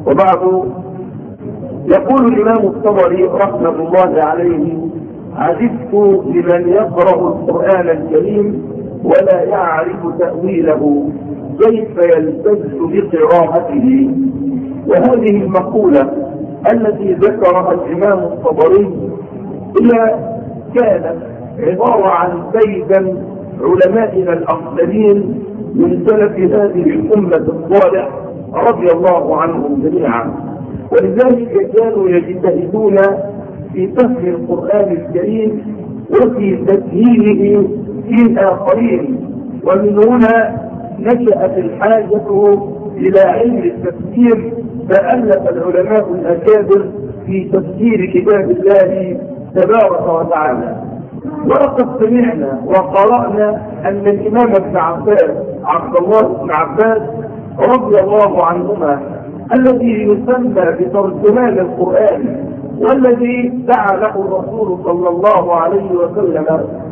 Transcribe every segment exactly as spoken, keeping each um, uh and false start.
وبعد، يقول الإمام الطبري رحمة الله عليه: عجبت لمن يقرأ القرآن الكريم ولا يعرف تأويله كيف يلتز بقراءته. وهذه المقولة التي ذكرها الإمام الطبري هي كانت عبارة عن سيدا علمائنا الأفضلين من سلف هذه الأمة الصالح رضي الله عنهم جميعا، ولذلك كانوا يجتهدون في فهم القرآن الكريم وفي تسهيله للآخرين. ومن هنا نشأت الحاجة إلى علم التفسير، فألف العلماء الأكابر في تفسير كتاب الله تبارك وتعالى. ولقد سمعنا وقرأنا أن الإمام ابن عباس عبد الله بن عباس رضي الله عنهما الذي يسمى بترجمان القرآن والذي دعا له الرسول صلى الله عليه وسلم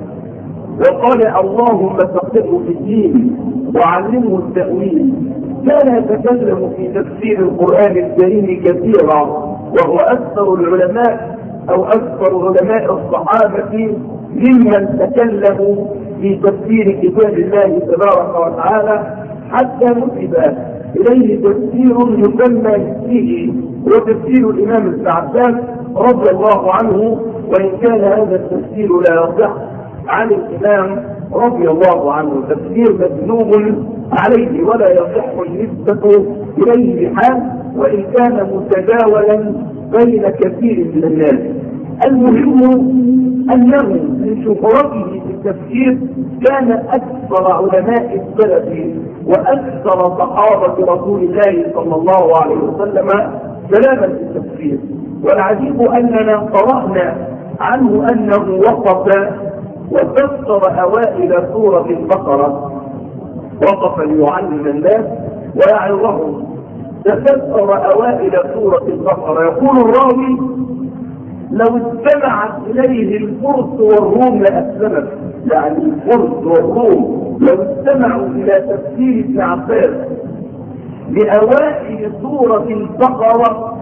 وقال: اللهم فقهه في الدين وعلمه التأويل، كان يتكلم في تفسير القرآن الكريم كثيرا، وهو أكثر العلماء أو أكثر علماء الصحابة ممن تكلموا في تفسير كتاب الله تبارك وتعالى، حتى نسب إليه تفسير يسمى فيه وتفسير الإمام ابن عباس رضي الله عنه، وإن كان هذا التفسير لا يصح عن الإمام رضي الله عنه، تفسير مكذوب عليه ولا يصح النسبة إليه بحال، وإن كان متداولا بين كثير من الناس. المهم أنه من شهرته في التفسير كان أكثر علماء السلف وأكثر صحابة رسول الله صلى الله عليه وسلم كلاما في التفسير. والعجيب أننا قرأنا عنه أنه وقف وفسر أوائل سورة البقرة، وقف ليعلم الناس ويعظهم، تفسر أوائل سورة البقرة. يقول الراوي: لو استمعت إليه الفرس والروم لأسلمت، يعني الفرس والروم لو استمعوا إلى تفسير ابن عباس لأوائل سورة البقرة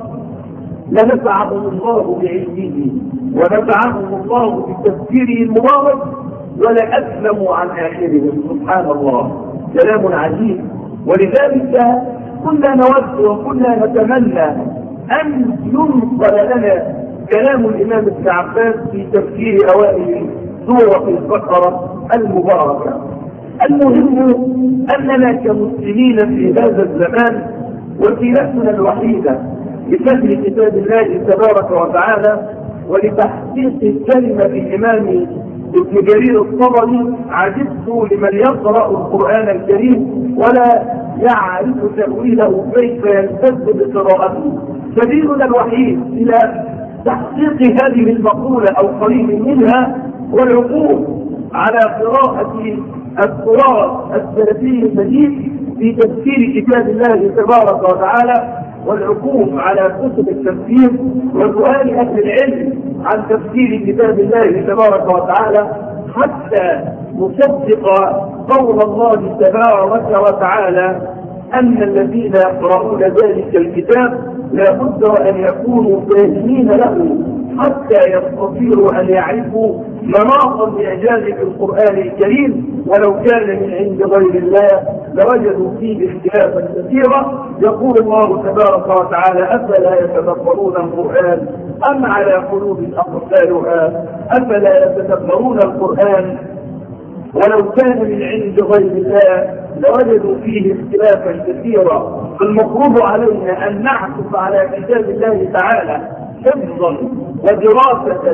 لنفعهم الله بعلمه ونفعهم الله بتفسيره المبارك ولأسلموا عن آخرهم. سبحان الله، كلام عجيب. ولذلك كنا نود وكنا نتمنى أن ينقل لنا كلام الإمام ابن عباس في تفسير أوائل سورة البقرة المباركة. المهم أننا كمسلمين في هذا الزمان وسيلتنا الوحيدة لفهم كتاب الله تبارك وتعالى ولتحقيق الكلمة الإمام ابن جرير الطبري: عجبت لمن يقرأ القرآن الكريم ولا يعرف تأويله كيف يلتز بقراءته. سبيلنا الوحيد إلى تحقيق هذه المقولة أو قريب منها والعقوف على قراءة التراث السلفي الجديد في تفسير كتاب الله تبارك وتعالى، والعقوف على كتب التفسير وسؤال أهل العلم عن تفسير كتاب الله تبارك وتعالى، حتى نصدق قول الله تبارك وتعالى أن الذين يقرؤون ذلك الكتاب لا بد أن يكونوا فاهمين له حتى يستطيعوا أن يعرفوا مناط الإعجاز في القرآن الكريم، ولو كان من عند غير الله لوجدوا فيه اختلافا كثيرا. يقول الله تبارك وتعالى: أفلا يتدبرون القرآن أم على قلوب أقفالها أفلا يتدبرون القرآن ولو كان من عند غير الله لوجدوا فيه اختلافا كثيرا. فالمفروض علينا أن نعكف على كتاب الله تعالى حفظا ودراسة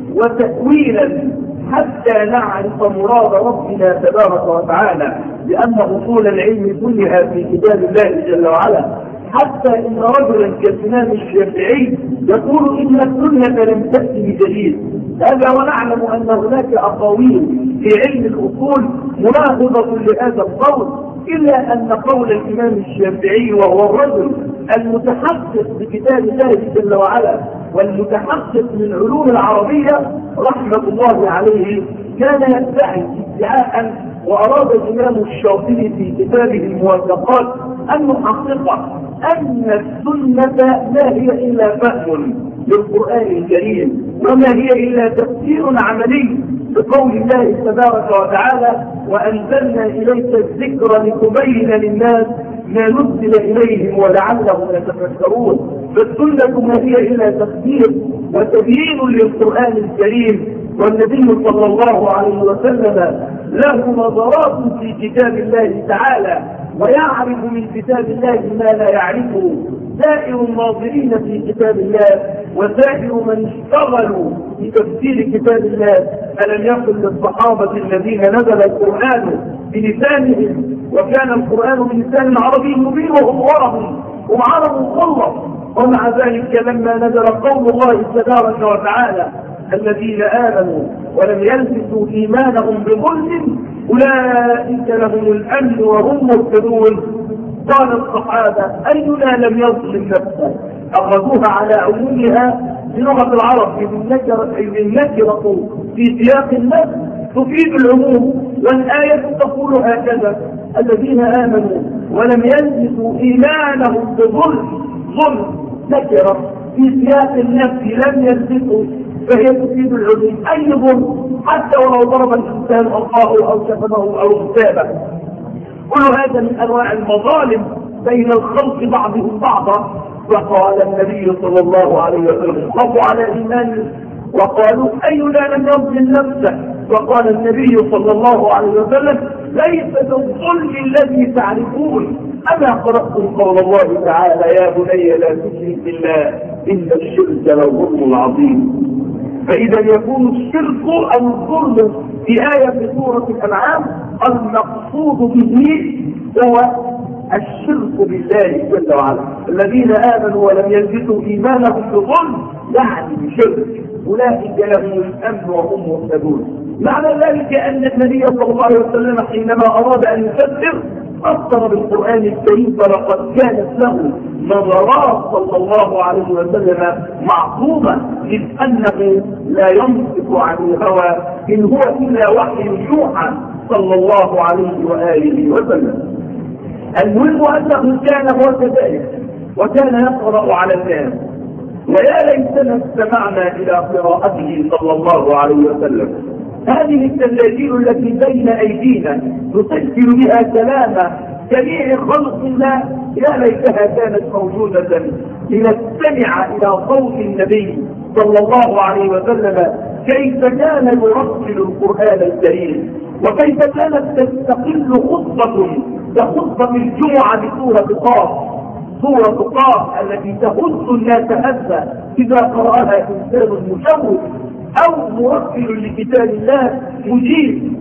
وتأويلا حتى نعرف مراد ربنا تبارك وتعالى، لأن أصول العلم كلها في كتاب الله جل وعلا. حتى إن رجلا كالإمام الشافعي يقول إن السنة لم تأتي بجديد. هذا ونعلم أن هناك أقاويل في علم الأصول مناقضة لهذا القول، إلا أن قول الإمام الشافعي وهو الرجل المتحقق بكتاب الله جل وعلا والمتحقق من علوم العربية رحمة الله عليه كان يدعي ادعاء، وأراد الإمام الشاطبي في كتابه الموافقات أن نحققه، أن السنة ما هي إلا فهم للقرآن الكريم، وما هي إلا تفسير عملي بقول الله تبارك وتعالى: وأنزلنا إليك الذكر لتبين للناس ما نزل إليهم ولعلهم يتفكرون. فالسنة ما هي إلا تفسير وتبيين للقرآن الكريم، والنبي صلى الله عليه وسلم له نظرات في كتاب الله تعالى، ويعرف من كتاب الله ما لا يعرفه سائر الناظرين في كتاب الله وسائر من اشتغلوا بتفسير كتاب الله. ألم يكن للصحابة الذين نزل القرآن بلسانهم، وكان القرآن بلسان عربي مبين وهم عرب هم عرب مخلص، ومع ذلك لما نزل قول الله تبارك وتعالى: الذين آمنوا ولم يلبسوا إيمانهم بظلم أولئك لهم الأمن وهم مهتدون، قال الصحابة: أينا لم يظلم نفسه؟ أخذوها على عمومها بلغة العرب، النكرة في سياق النفس تفيد العموم، والآية تقول هكذا: الذين آمنوا ولم يلبسوا إيمانهم بظلم. ظلم نكرة في سياق النفس لم يلبسوا، فهي تفيد العموم. أي ظلم؟ حتى ولو ضرب الإنسان أخاه أو شتمه أو اغتابه. كل هذا من أنواع المظالم بين الخلق بعضهم بعضا. وقال النبي صلى الله عليه وسلم: خافوا على إيمانه، وقالوا: أينا لم يظلم نفسه؟ وقال النبي صلى الله عليه وسلم: ليس بالظلم الذي تعرفون. أما قرأتم قول الله تعالى: يا بني لا تشرك بالله إن الشرك لظلم عظيم. فإذا يكون الشرك أو الظلم في آية في سورة الأنعام المقصود به هو الشرك بالله جل وعلا. الذين آمنوا ولم يلبسوا إيمانهم بظلم يعني بشرك، أولئك لهم الأمن وهم مهتدون. معنى ذلك أن النبي صلى الله عليه وسلم حينما أراد أن يفسر فسر بالقرآن الكريم، فلقد كانت له نظرات صلى الله عليه وسلم معصومة، إذ أنه لا ينطق عن الهوى إن هو إلا وحي يوحى صلى الله عليه وآله وسلم. المهم أنه كان هو كذلك، وكان يقرأ على الناس، ويا ليتنا استمعنا إلى قراءته صلى الله عليه وسلم. هذه التسجيل التي بين أيدينا نسجل بها كلام جميع خلق الله، يا ليتها كانت موجودة لنستمع إلى صوت النبي صلى الله عليه وسلم كيف كان يرتل القرآن الكريم، وكيف كانت تستقل خطبة كخطبة الجمعة بسورة قاف، سورة قاف التي تخص الناس هزة إذا قرأها إنسان مشوش أو مرتل لكتاب الله مجيب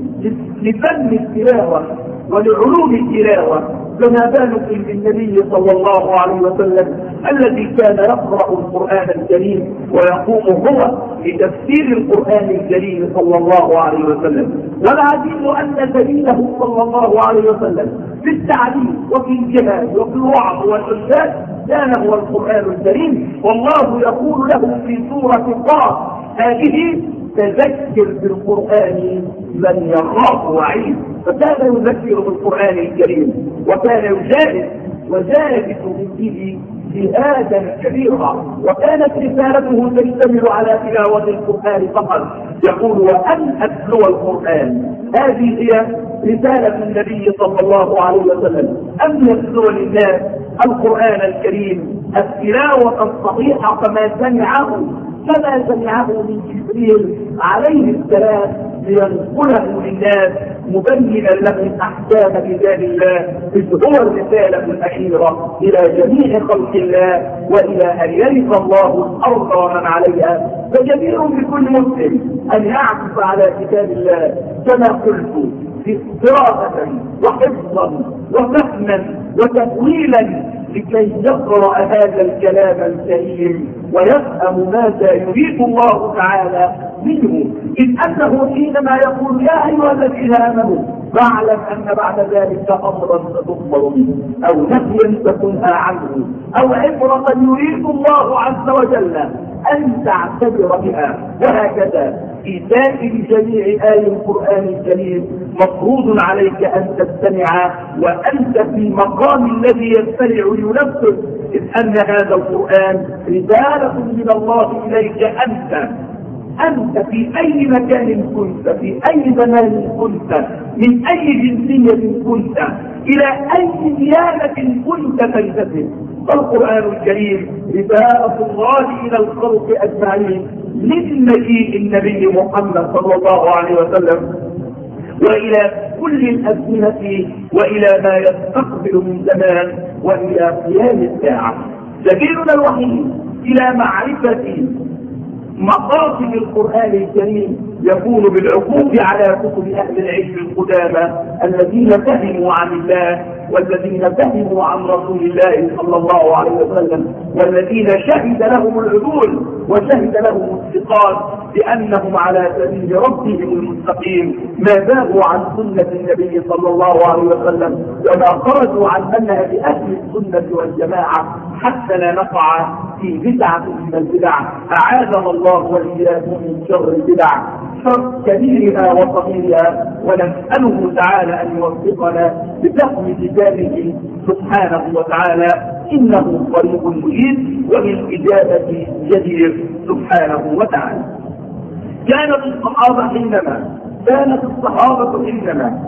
لفن التلاوة ولعلوم التلاوة. فما بالكم بالنبي صلى الله عليه وسلم الذي كان يقرأ القرآن الكريم ويقوم هو بتفسير القرآن الكريم صلى الله عليه وسلم. والعجيب أن سبيله صلى الله عليه وسلم في التعليم وفي الجهاد وفي الوعظ والإرشاد كان هو القرآن الكريم. والله يقول له في سورة قاف: هذه تذكر بالقرآن من يخاف وعيد. فكان يذكر بالقرآن الكريم، وكان يجاهد وجاهد به جهادا كبيرا، وكانت رسالته تشتمل على تلاوة القرآن فقط. يقول: وأن أتلو القرآن. هذه هي رسالة النبي صلى الله عليه وسلم، أن يتلو للناس القرآن الكريم التلاوة الصحيحة كما سمعه كما سمعه من جبريل عليه السلام لينقله للناس مبينا لهم احكام كتاب الله، اذ هو الرساله الاخيره الى جميع خلق الله والى ان يرث الله الارض ومن عليها. فجدير بكل مسلم ان يعكف على كتاب الله كما قلت قراءة وحفظا وفهما وتأويلا لكي يقرأ هذا الكلام الكريم ويفهم ماذا يريد الله تعالى منه. إذ أنه حينما يقول: يا أيها الذين آمنوا، فاعلم أن بعد ذلك أمرا ستخبر منه، أو نهيا تكنها عنه، أو عبرة يريد الله عز وجل أن تعتبر بها. وهكذا في سائر جميع آي القرآن الكريم مفروض عليك أن تستمع وأنت في مقام الذي يستمع ينفذ، إذ أن هذا القرآن رسالة من الله إليك أنت أنت في أي مكان كنت، في أي زمان كنت، من أي جنسية كنت، إلى أي ديانة كنت تنتسب. فالقرآن الكريم رسالة الله إلى الخلق أجمعين من مجيء النبي محمد صلى الله عليه وسلم وإلى كل الأزمنة وإلى ما يستقبل من زمان وإلى قيام الساعة. سبيلنا الوحيد إلى معرفة مقاصد القرآن الكريم يكون بالعقوب على كتب أهل العلم القدامى الذين فهموا عن الله والذين فهموا عن رسول الله صلى الله عليه وسلم والذين شهد لهم العدول وشهد لهم الثقات بأنهم على سبيل ربهم المستقيم، ما زاغوا عن سنة النبي صلى الله عليه وسلم وما خرجوا عن منهج أهل السنة والجماعة حتى لا نقع في بدعة من البدع. أعاذنا الله وإياكم من شر البدع، شر كبيرها وصغيرها، ونسأله تعالى أن يوفقنا بفهم كتابه سبحانه وتعالى، إنه قريب مجيب وبالإجابة جدير سبحانه وتعالى. كانت الصحابة حينما كانت الصحابة حينما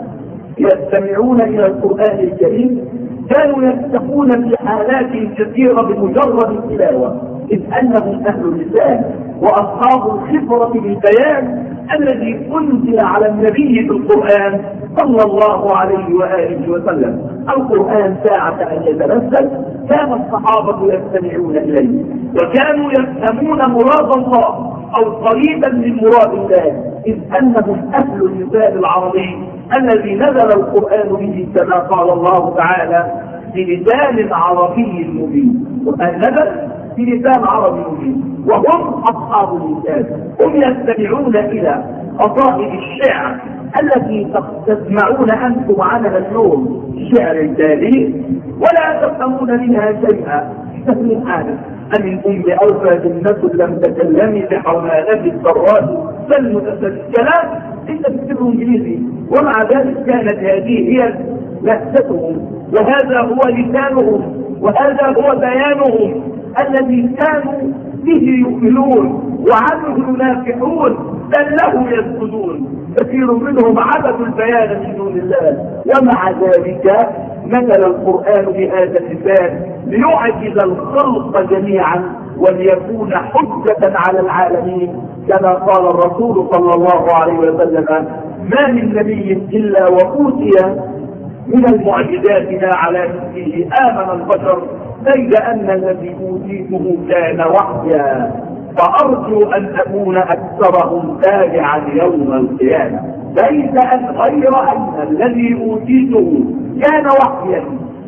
يستمعون إلى القرآن الكريم كانوا يستقون في حالات كثيرة بمجرد التلاوة، إذ أنهم أهل اللسان وأصحاب الخبرة بالبيان الذي أنزل على النبي في القرآن صلى الله عليه وآله وسلم. القرآن ساعة أن يتنزل كان الصحابة يستمعون إليه وكانوا يفهمون مراد الله أو قريبا من مراد الله، إذ أنهم أهل اللسان العربي الذي نزل القرآن به كما قال الله تعالى بلسان عربي مبين. القرآن نزل بلسان عربي مبين وهم أصحاب اللسان، هم يستمعون إلى قصائد الشعر التي تسمعون أنتم عنها اليوم شعر الجاهلية ولا تفهمون منها شيئا تفهم حالك. أمن أم أوفى جنة لم تكلمي بحوالات الضرات فالمتسلسلات انت بتكتبه انجليزي، ومع ذلك كانت هذه هي لهجتهم وهذا هو لسانهم وهذا هو بيانهم الذي كانوا به يؤمنون وعنه ينافحون بل له يسجدون. كثير منهم عبدوا البيان من دون الله، ومع ذلك نزل القرآن بهذا اللسان ليعجز الخلق جميعا وليكون حجة على العالمين، كما قال الرسول صلى الله عليه وسلم: ما من نبي إلا وأوتي من المعجزات ما على مثله آمن البشر بيد أن الذي أوتيته كان وحيا فأرجو أن أكون أكثرهم تابعا يوم القيامة. ليس أن غير أن الذي أوتيته كان وحيا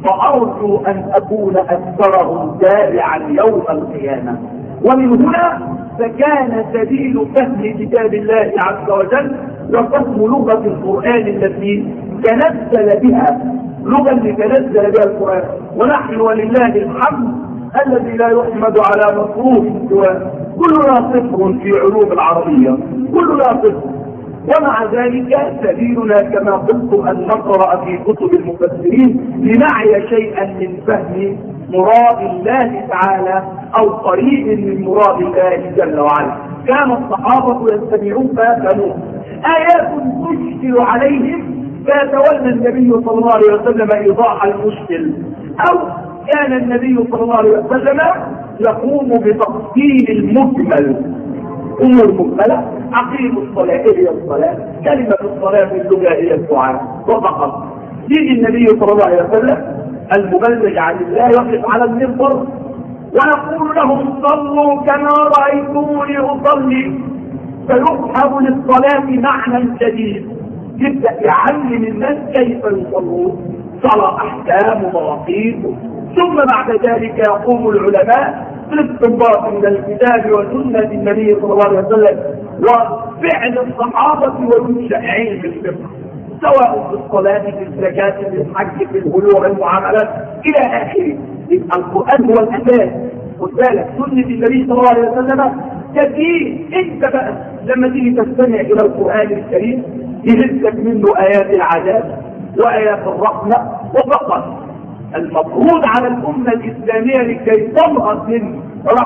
فأرجو أن أكون أكثرهم تابعا يوم القيامة. ومن هنا فكان سبيل فهم كتاب الله عز وجل وفهم لغة القرآن التي تنزل بها، لغة اللي تنزل بها القرآن. ونحن ولله الحمد الذي لا يحمد على مصروف سواه، كلنا صفر في علوم العربية، كلنا صفر. ومع ذلك سبيلنا كما قلت أن نقرأ في كتب المفسرين لنعي شيئا من فهم مراد الله تعالى أو قريب من مراد الله جل وعلا. كان الصحابة يستمعون فيفهمون آيات تشكل عليهم فيتولى النبي صلى الله عليه وسلم إيضاح المشكل، أو كان النبي صلى الله عليه وسلم يقوم بتفصيل المجمل، أمور مجملة. عقيم الصلاة هي الصلاة، كلمة الصلاة في اللغة هي الدعاء وفقط. يجي النبي صلى الله عليه وسلم المبلغ عن الله يقف على المنبر ويقول لهم: صلوا كما رأيتموني أصلي، فيفهم للصلاة معنى جديد، يبدأ يعلم الناس كيف يصلون، صلاة أحكام ومواقيت. ثم بعد ذلك يقوم العلماء بالاستنباط من الكتاب وسنة النبي صلى الله عليه وسلم وفعل الصحابة ومنشأ علم الفقه، سواء في الصلاة في الزكاة في الحج في البيوع المعاملات إلى آخره. القرآن هو الأساس. خد بالك سنة النبي صلى الله عليه وسلم كثير. انت بقى لما تيجي تستمع الى القرآن الكريم يهزك منه ايات العذاب وايات الرحمة وفقط. المفروض على الامة الاسلامية لكي تنهض من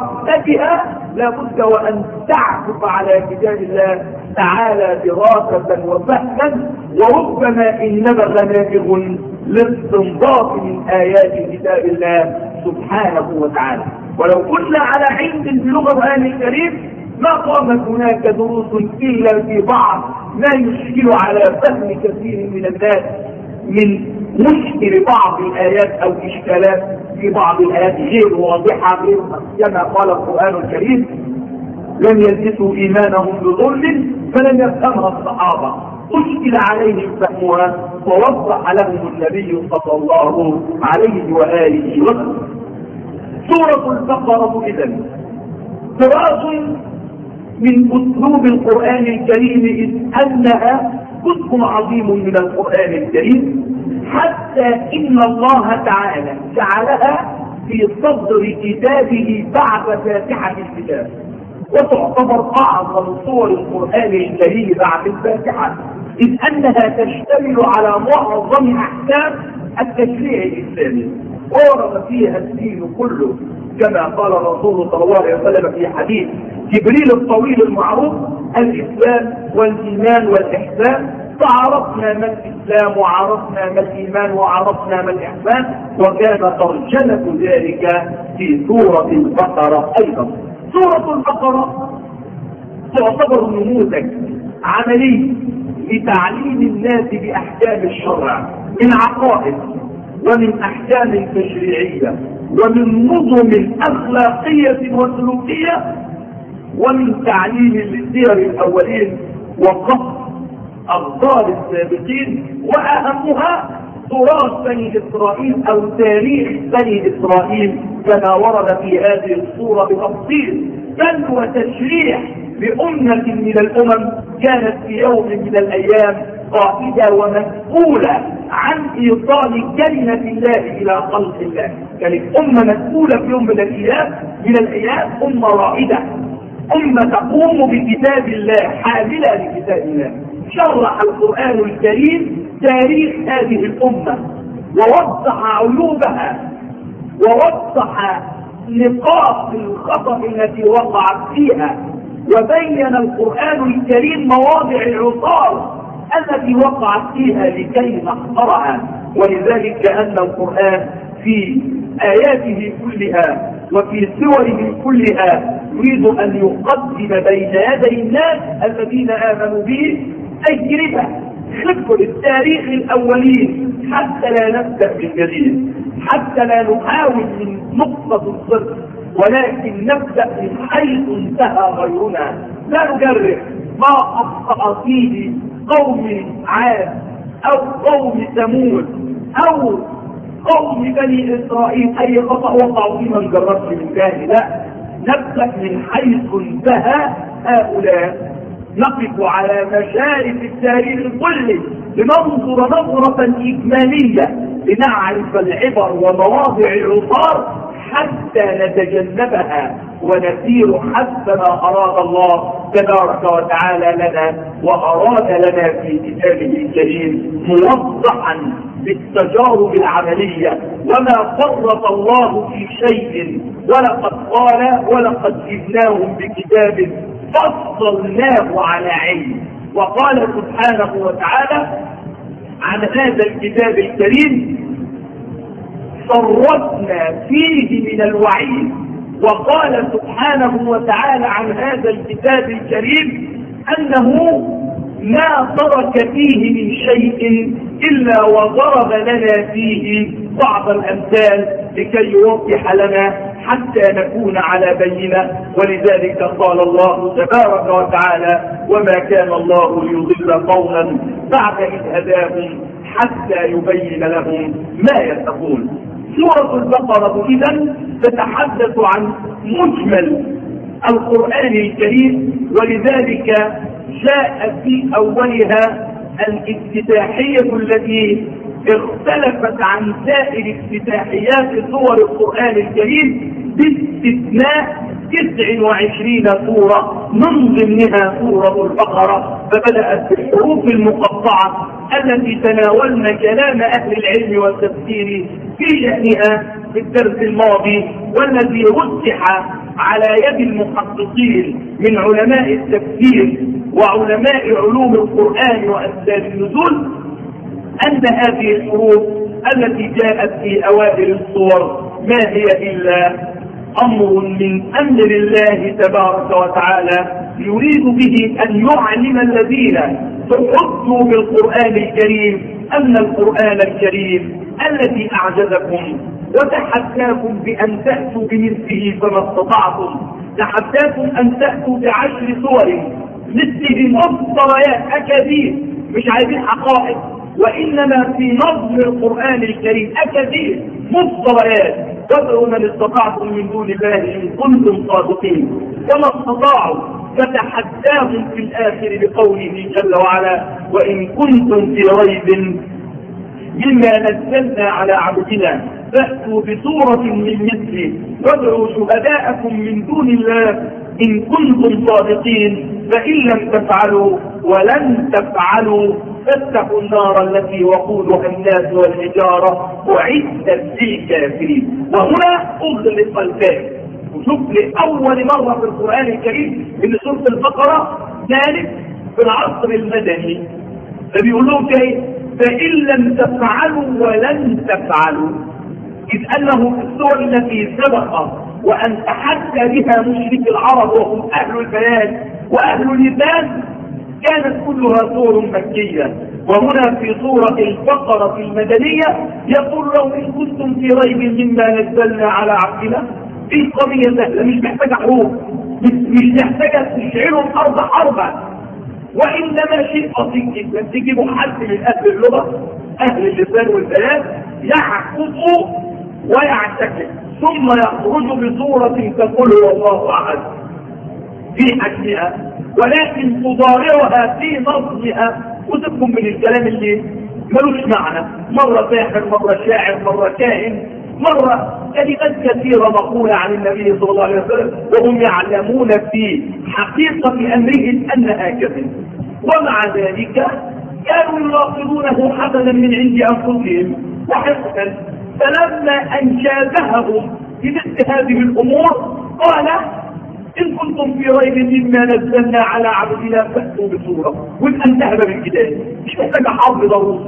رحمتها لابد وان تعكف على كتاب الله تعالى دراسة وفهما، وربما ان نبغ نابغ للاستنباط من ايات كتاب الله سبحانه وتعالى. ولو كنا على علم بلغة القرآن الكريم ما قامت هناك دروس الا في بعض ما يشكل على فهم كثير من الناس من مشكل بعض الايات او اشكالات في بعض الايات غير واضحه، غير كما قال القرآن الكريم لم يلبسوا ايمانهم بظلم فلم يفهمها الصحابه، اشكل عليهم فهمها ووضح لهم النبي صلى الله عليه واله وسلم. سورة البقرة اذن تراث من اسلوب القرآن الكريم اذ انها جزء عظيم من القرآن الكريم، حتى ان الله تعالى جعلها في صدر كتابه بعد فاتحة الكتاب، وتعتبر اعظم صور القرآن الكريم بعد الفاتحة، اذ انها تشتمل على معظم احكام التشريع الاسلامي ورد فيها الدين كله، كما قال الرسول صلى الله عليه وسلم في حديث جبريل الطويل المعروف: الاسلام والايمان والاحسان، فعرفنا ما الاسلام وعرفنا ما الايمان وعرفنا ما الاحسان، وكان ترجمة ذلك في سورة البقرة ايضا. سورة البقرة تعتبر نموذج عملي لتعليم الناس باحكام الشرع من عقائد ومن احكام تشريعية ومن نظم اخلاقية وسلوكية ومن تعليم للسير الاولين وقص اخبار السابقين، واهمها تراث بني اسرائيل او تاريخ بني اسرائيل كما ورد في هذه الصورة بتفصيل، بل وتشريع لأمة من الامم كانت في يوم من الايام قائدة ومسؤولة عن ايصال كلمة الله الى خلق الله. كانت امة مسؤولة في يوم من الايام من الايام امة رائدة، امة تقوم بكتاب الله، حاملة لكتاب الله. شرح القرآن الكريم تاريخ هذه الامة ووضح عيوبها ووضح نقاط الخطأ التي وقعت فيها، وبين القرآن الكريم مواضع العطار التي وقعت فيها لكي نحضرها. ولذلك أن القرآن في آياته كلها وفي سوره كلها يريد أن يقدم بين يدي الناس الذين آمنوا به تجربة خبر التاريخ الأولين حتى لا نبدأ من جديد، حتى لا نحاول من نقطة الصفر، ولكن نبدأ من حيث انتهى غيرنا. لا نجرب ما أخطأ فيه قوم عاد أو قوم ثمود أو قوم بني إسرائيل، أي خطأ وقعوا فيه ما نجربش من ثاني، لا، نبدأ من حيث انتهى هؤلاء، نقف على مشارف التاريخ كله لننظر نظرة إجمالية لنعرف العبر ومواضع العطار حتى نتجنبها ونسير حسب ما أراد الله تبارك وتعالى لنا وأراد لنا في كتابه الكريم، موضحا بالتجارب العملية وما فرط الله في شيء. ولقد قال: ولقد جئناهم بكتاب فصلناه على علم. وقال سبحانه وتعالى عن هذا الكتاب الكريم: صرفنا فيه من الوعيد. وقال سبحانه وتعالى عن هذا الكتاب الكريم أنه ما ترك فيه من شيء إلا وضرب لنا فيه بعض الأمثال لكي يوضح لنا حتى نكون على بينة. ولذلك قال الله تبارك وتعالى: وما كان الله ليضل قوما بعد إذ هداهم حتى يبين لهم ما يتقون. سورة البقرة إذن تتحدث عن مجمل القرآن الكريم، ولذلك جاء في أولها الافتتاحية التي اختلفت عن سائر افتتاحيات سور القرآن الكريم باستثناء تسع وعشرين سورة من ضمنها سورة البقرة، فبدأت بالحروف المقطعة التي تناولنا كلام أهل العلم والتفسير في شأنها في الدرس الماضي، والذي رجح على يد المحققين من علماء التفسير وعلماء علوم القرآن وأسباب النزول أن هذه الحروف التي جاءت في أوائل الصور ما هي إلا أمر من أمر الله تبارك وتعالى يريد به أن يعلم الذين تحدوا بالقرآن الكريم أن القرآن الكريم الذي أعجزكم وتحداكم بأن تأتوا بمثله فما استطعتم، تحداكم أن تأتوا بعشر صور مثله مفصليات أكاذيب، مش عايزين حقائق، وإنما في نظم القرآن الكريم أكاذيب مفصليات. وادعوا من استطعتم من دون الله إن كنتم صادقين، وما استطاعوا فتحداهم في الآخر بقوله جل وعلا وإن كنتم في ريب مما نزلنا على عبدنا فأتوا بسورة من مثله وادعوا شهداءكم من دون الله إن كنتم صادقين فإن لم تفعلوا ولن تفعلوا فاتقوا النار التي وقودها الناس والحجارة أعدت للكافرين. وهنا أغلق الباب. وشوف لأول مرة في القرآن الكريم إن سورة البقرة كانت في العصر المدني، فبيقول لهم ايه؟ فإن لم تفعلوا ولن تفعلوا، إذ أنه في السور التي سبق وأن تحدى بها مشرك العرب وهم أهل البيان وأهل اللسان كانت كلها سور مكية. وهنا في سورة البقرة المدنية يقول لهم إن كنتم في ريب مما نزلنا على عبدنا، في قضية سهلة مش محتاجة حروف، مش محتاجة تشعروا الأرض حربا، وإنما شيء بسيط جدا. تجيبوا حد من أهل اللغة أهل اللسان والبيان يحفظوا ويعتكف ثم يخرجوا بصورة تقول هو الله أحد في حجمها، ولكن تضارعها في نظمها وتكون من الكلام اللي ملوش معنى، مرة ساحر مرة شاعر مرة كاهن مرة كلمات كثيرة مقولة عن النبي صلى الله عليه وسلم وهم يعلمون في حقيقة أمرهم أنها كذب، ومع ذلك كانوا يناقضونه حسنا من عند أنفسهم وحسنا. فلما أن شابههم بمثل هذه الأمور قال إن كنتم في ريب مما نزلنا على عبدنا فأتوا بصورة، وانتهى بالكتاب مش محتاج حرب ضروري،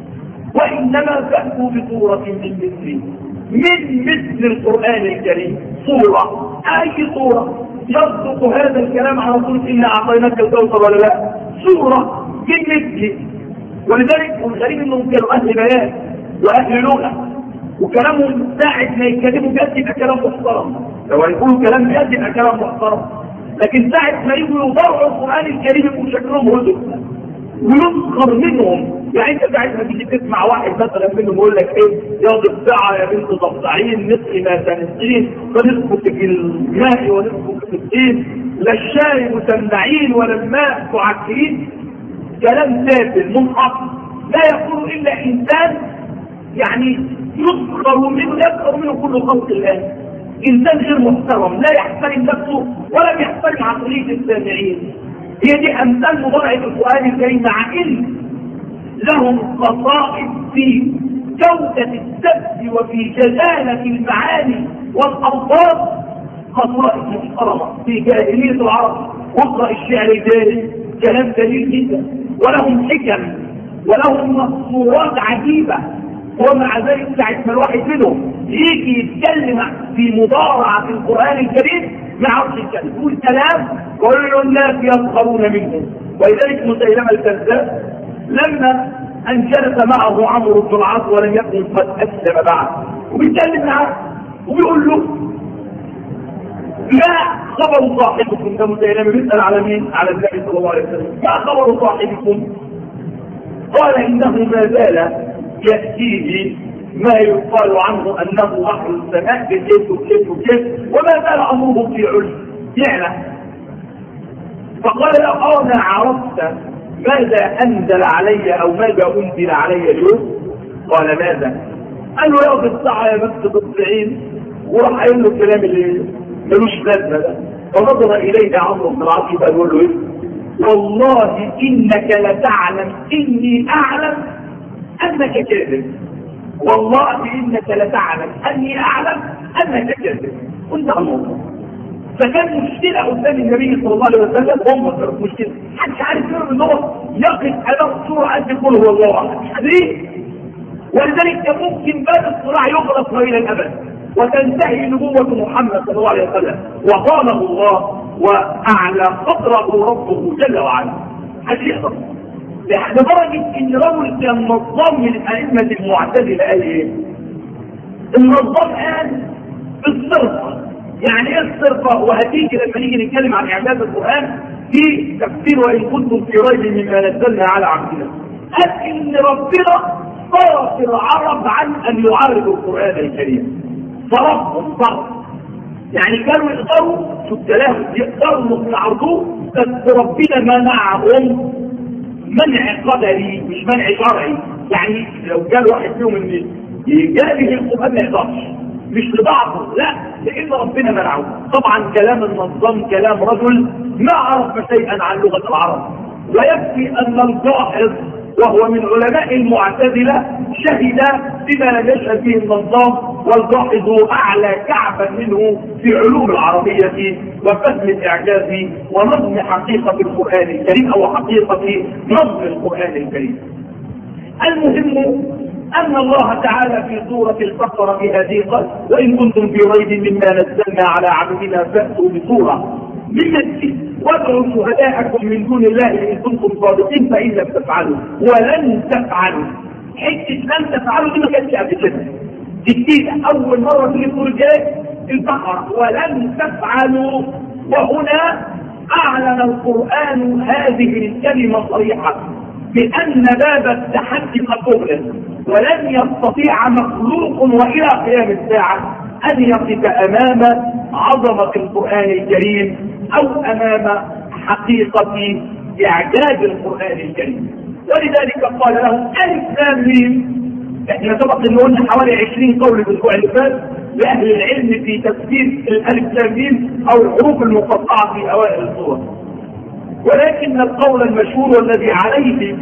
وإنما فأتوا بصورة من مثله من مثل القرآن الكريم صورة، أي صورة يصدق هذا الكلام على طول إن أعطيناك الكوثر ولا لا، صورة من مثله. ولذلك الغريب إنهم كانوا أهل بيان وأهل لغة وكلامهم ساعة ما يتكلموا بجد يبقى كلام محترم، لو هيقولوا كلام بجد يبقى كلام محترم، لكن ساعة ما يجوا يضرعوا القرآن الكريم يكون شكلهم هدوء ويسخر منهم. يعني انت ساعة ما تيجي تسمع واحد مثلا منهم يقول لك ايه يا ضفدعة يا بنت ضفدعين نسقي ما تنسقين فنسقط في الماء ونسقط في الطين لا الشاي مسمعين ولا الماء تعكرين، كلام تافه منحط لا يقول الا انسان يعني يسخر منه يسخر منه كل خلق الله، انسان غير محترم لا يحترم نفسه ولا يحترم عقلية السامعين. هي دي امثال مضارعة القرآن الكريم، مع ان لهم خصائص في جودة السبت وفي جلالة المعاني والألفاظ، خصائص محترمة في جاهلية العرب. واقرأ الشعر الجاهلي كلام جميل جدا، ولهم حكم ولهم مصورات عجيبة، ومع ذلك ساعة ما الواحد منهم يجي يتكلم في مضارعة في القرآن الكريم ما يعرفش يتكلم، يقول كلام كل الناس يسخرون منه. ولذلك مسيلمة الكذاب لما أن جلس معه عمرو بن العاص ولم يكن قد أسلم بعد وبيتكلم معه وبيقول له ما خبر صاحبكم؟ ده مسيلمة بيسأل على مين؟ على النبي صلى الله عليه وسلم. ما خبر صاحبكم؟ قال إنه ما زال يأتيه ما يقال عنه أنه بحر السماء بكيف وكيف وكيف وما زال أمره في علم يعلم. فقال له أنا عرفت ماذا أنزل علي أو ماذا أنزل علي اليوم؟ قال ماذا؟ قال له يا بالساعة يا بنت بالسعين، وراح قايل له الكلام اللي ملوش لازمه ده. فنظر اليه عمرو بن العاص فقال له ايه؟ والله انك لتعلم اني اعلم انك كاذب، والله انك لتعلم اني اعلم انك كاذب. قلت الله. فكان مشكله قدام النبي صلى الله عليه وسلم، هم كانت مشكله، محدش عارف يقول ان هو يقف على الصوره قد يقول هو الله احد. ليه؟ ولذلك كان ممكن باب الصراع يغلق الى الابد وتنتهي نبوه محمد صلى الله عليه وسلم. وقاله الله واعلى قدره ربه جل وعلا. هل يقدر؟ لدرجه ان رجل كان نظام من الائمه المعتزله قال ايه؟ النظام قال بالصرفه. يعني ايه الصرفه؟ وهتيجي لما نيجي نتكلم عن اعجاز القران في تفسير وان كنتم في ريب مما نزلنا على عبدنا. قال ان ربنا صرف العرب عن ان يعرضوا القران الكريم. صرفهم صرف. يعني كانوا يقدروا شو الكلام يقدروا يعرضوه، بس ربنا منعهم منع قدري مش منع شرعي. يعني لو قال واحد فيهم ان يجابه القران ما يقدرش، مش لبعضه، لا، لان ربنا منعه. طبعا كلام النظام كلام رجل ما عرف شيئا عن لغه العرب. ويكفي ان الجاحظ وهو من علماء المعتزله شهد بما لم يشهد به النظام، والجاحظ اعلى كعبا منه في علوم العربيه وفهم الاعجاز ونظم حقيقه القران الكريم او حقيقه نظم القران الكريم. المهم أن الله تعالى في سورة البقرة في هذه قال وإن كنتم في ريب مما نزلنا على عبدنا فأتوا بسورة من مثله وادعوا شهداءكم من دون الله إن كنتم صادقين فإن لم تفعلوا ولن تفعلوا. حتة لن تفعلوا دي ما كانتش قبل كده، جديدة أول مرة تيجي سورة ايه؟ البقرة. ولن تفعلوا، وهنا أعلن القرآن هذه الكلمة صريحة بأن باب التحدي قد أغلق، ولن يستطيع مخلوق وإلى قيام الساعة أن يقف أمام عظمة القرآن الكريم أو أمام حقيقة إعجاز القرآن الكريم. ولذلك قال لهم ألف لام ميم. احنا سبق ان قلنا حوالي عشرين قول في الاسبوع اللي فات لأهل العلم في تفسير الألف لام ميم أو الحروف المقطعة في أوائل السورة. ولكن القول المشهور والذي عليه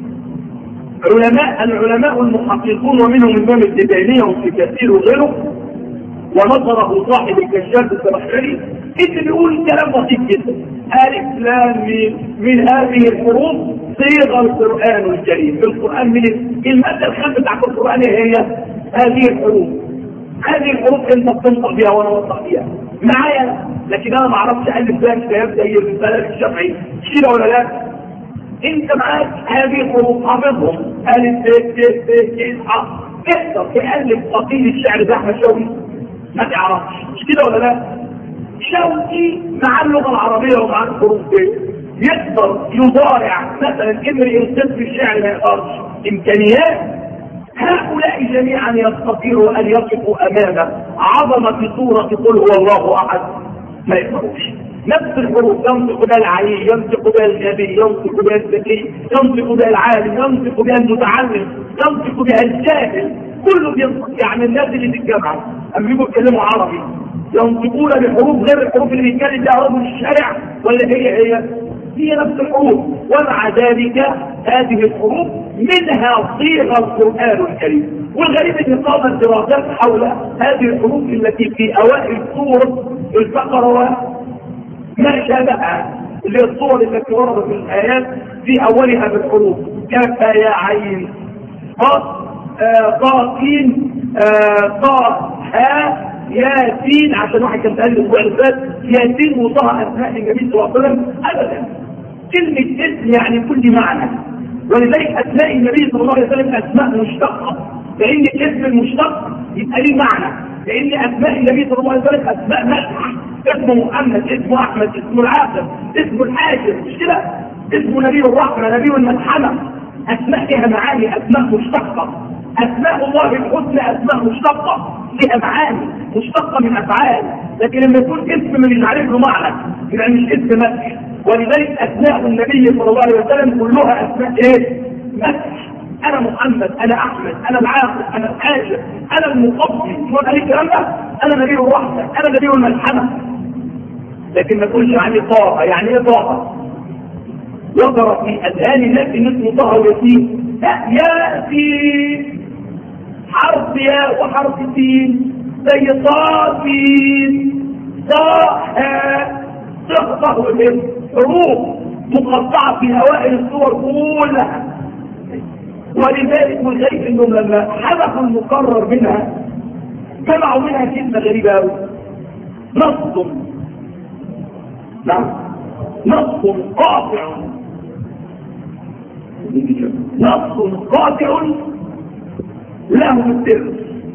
علماء العلماء المحققون ومنهم الإمام الزبيدي وفي كثير وغيره ونظره صاحب الكشاف الزمخشري اللي بيقول كلام بسيط جدا. ألف لام ميم من هذه الحروف صيغ القرآن الكريم. القرآن من المادة الخامسة بتاعت القرآن هي هذه الحروف. هذه الحروف انت بتنطق بها وانا بنطق بها معايا، لكن انا ما اعرفش الف لام كتاب زي البلد الشافعي كده ولا لا. انت معاك هذه الحروف حافظهم الف ب ت ت ح. تقدر تالف قصيده الشعر ده احمد شوقي؟ ما تعرفش، مش كده ولا لا؟ شوقي مع اللغه العربيه ومع الحروف دي يقدر يضارع مثلا امرئ القسم الشعر ما يقدرش. امكانيات هؤلاء جميعا يستطيعوا ان يقفوا امام عظمه سوره قل هو الله احد ما يقدروش. نفس الحروف ينطق بها العلي، ينطق بها النبي، ينطق بها الذكي، ينطق بها العالم، ينطق بها المتعلم، ينطق بها الجاهل، كله بينطق. يعني الناس اللي في الجامعه اما بيجوا يتكلموا عربي ينطقون بحروف غير الحروف اللي بيتكلم بها رجل الشارع، ولا هي هي؟ هي نفس الحروف. ومع ذلك هذه الحروف منها صيغ القرآن الكريم. والغريب ان قامت دراسات حول هذه الحروف التي في اوائل سورة البقرة ما شابهها، اللي هي الصور التي وردت في الايات في اولها بالحروف كاف يا عين قاف طا سين طا ها ياسين. عشان واحد كان قال الاسبوع اللي فات ياسين وطه اسماء النبي صلى الله عليه وسلم، ابدا. كلمه اسم يعني كل معنى، ولذلك اسماء النبي صلى الله عليه وسلم اسماء مشتقه، لان الاسم المشتق يبقى ليه معنى. لان اسماء النبي صلى الله عليه وسلم اسماء مدح، اسمه محمد، اسمه احمد، اسمه العاصم، اسمه الحاشر، مش كده؟ اسمه نبي الرحمه، نبي الملحمه. اسماء لها معاني، اسماء مشتقه. اسماء الله الحسنى اسماء مشتقه لها معاني مشتقه من افعال، لكن لما يكون اسم مش عارف له معنى يبقى مش اسم مدح. ولذلك اسماء النبي صلى الله عليه وسلم كلها اسماء ايه؟ مدح. انا محمد، انا احمد، انا العاقل، انا الحاشر، انا المقضي. شو قال الكلام ده؟ انا نبي الرحمه، انا نبي الملحمه. لكن ما تقولش عني طه. يعني ايه طه؟ وقر في اذهان الناس ان اسمه طه وياسين. لا، ياسين حرف ياء وحرف سين زي طاسين طه تخطأ حروف مقطعة في أوائل الصور كلها. ولذلك من غير انهم لما حذفوا المقرر منها جمعوا منها كلمة غريبة أوي، نص. نعم، نص قاطع. نص قاطع له السر.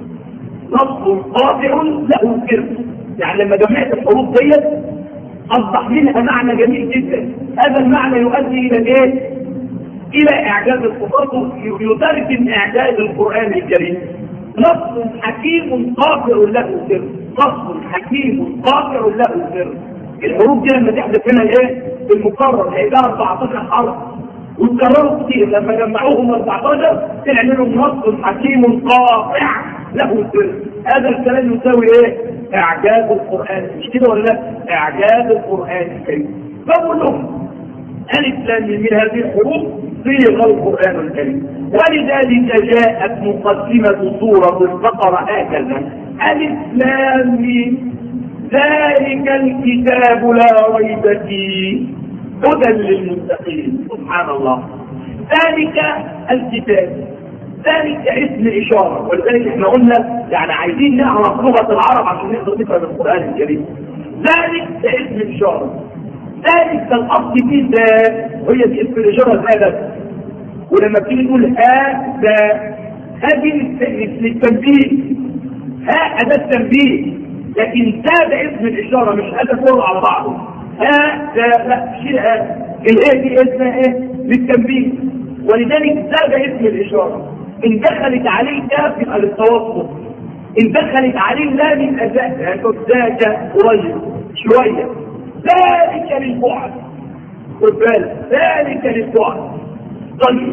نص قاطع له السر. يعني لما جمعت الحروف ديت اصبح منها معنى جميل جدا. هذا المعنى يؤدي الى ايه؟ الى اعجاز القرآن، يترجم اعجاز القرآن الكريم. نص حكيم قاطع له سر. نص حكيم قاطع له سر. الحروف دي لما تحدث منها ايه؟ المقرر هيبقى أربعتاشر حرف واتكرروا كتير. لما جمعوهم أربعتاشر طلع منهم نص حكيم قاطع له سر. هذا الكلام يساوي ايه؟ اعجاز القرآن. مش كده ولا لا؟ اعجاز القرآن الكريم. فاقول لهم الف لام من هذه الحروف صيغ القرآن الكريم. ولذلك جاءت مقدمة سورة البقرة هكذا: الف لام ذلك الكتاب لا ريب فيه هدى للمتقين. سبحان الله. ذلك الكتاب، ذلك اسم إشارة. ولذلك احنا قلنا يعني عايزين نعرف لغة العرب عشان نقدر نفهم القرآن الكريم. ذلك ده اسم إشارة. ذلك ده الأصل فيه ده، وهي دي اسم الإشارة هذا. ولما بتيجي نقول هذا، هذه للتنبيه، ها أداة التنبيه. لكن ده ده اسم الإشارة، مش هذا كله على بعضه. ها ده لا شيء هذا. الايه دي اسمها ايه؟ للتنبيه. ولذلك ده ده اسم الإشارة. إن دخلت عليه كاف يبقى للتوسط، إن دخلت عليه لام يبقى ذاك قريب شوية. ذلك للبعد، خد بالك، ذلك للبعد. طيب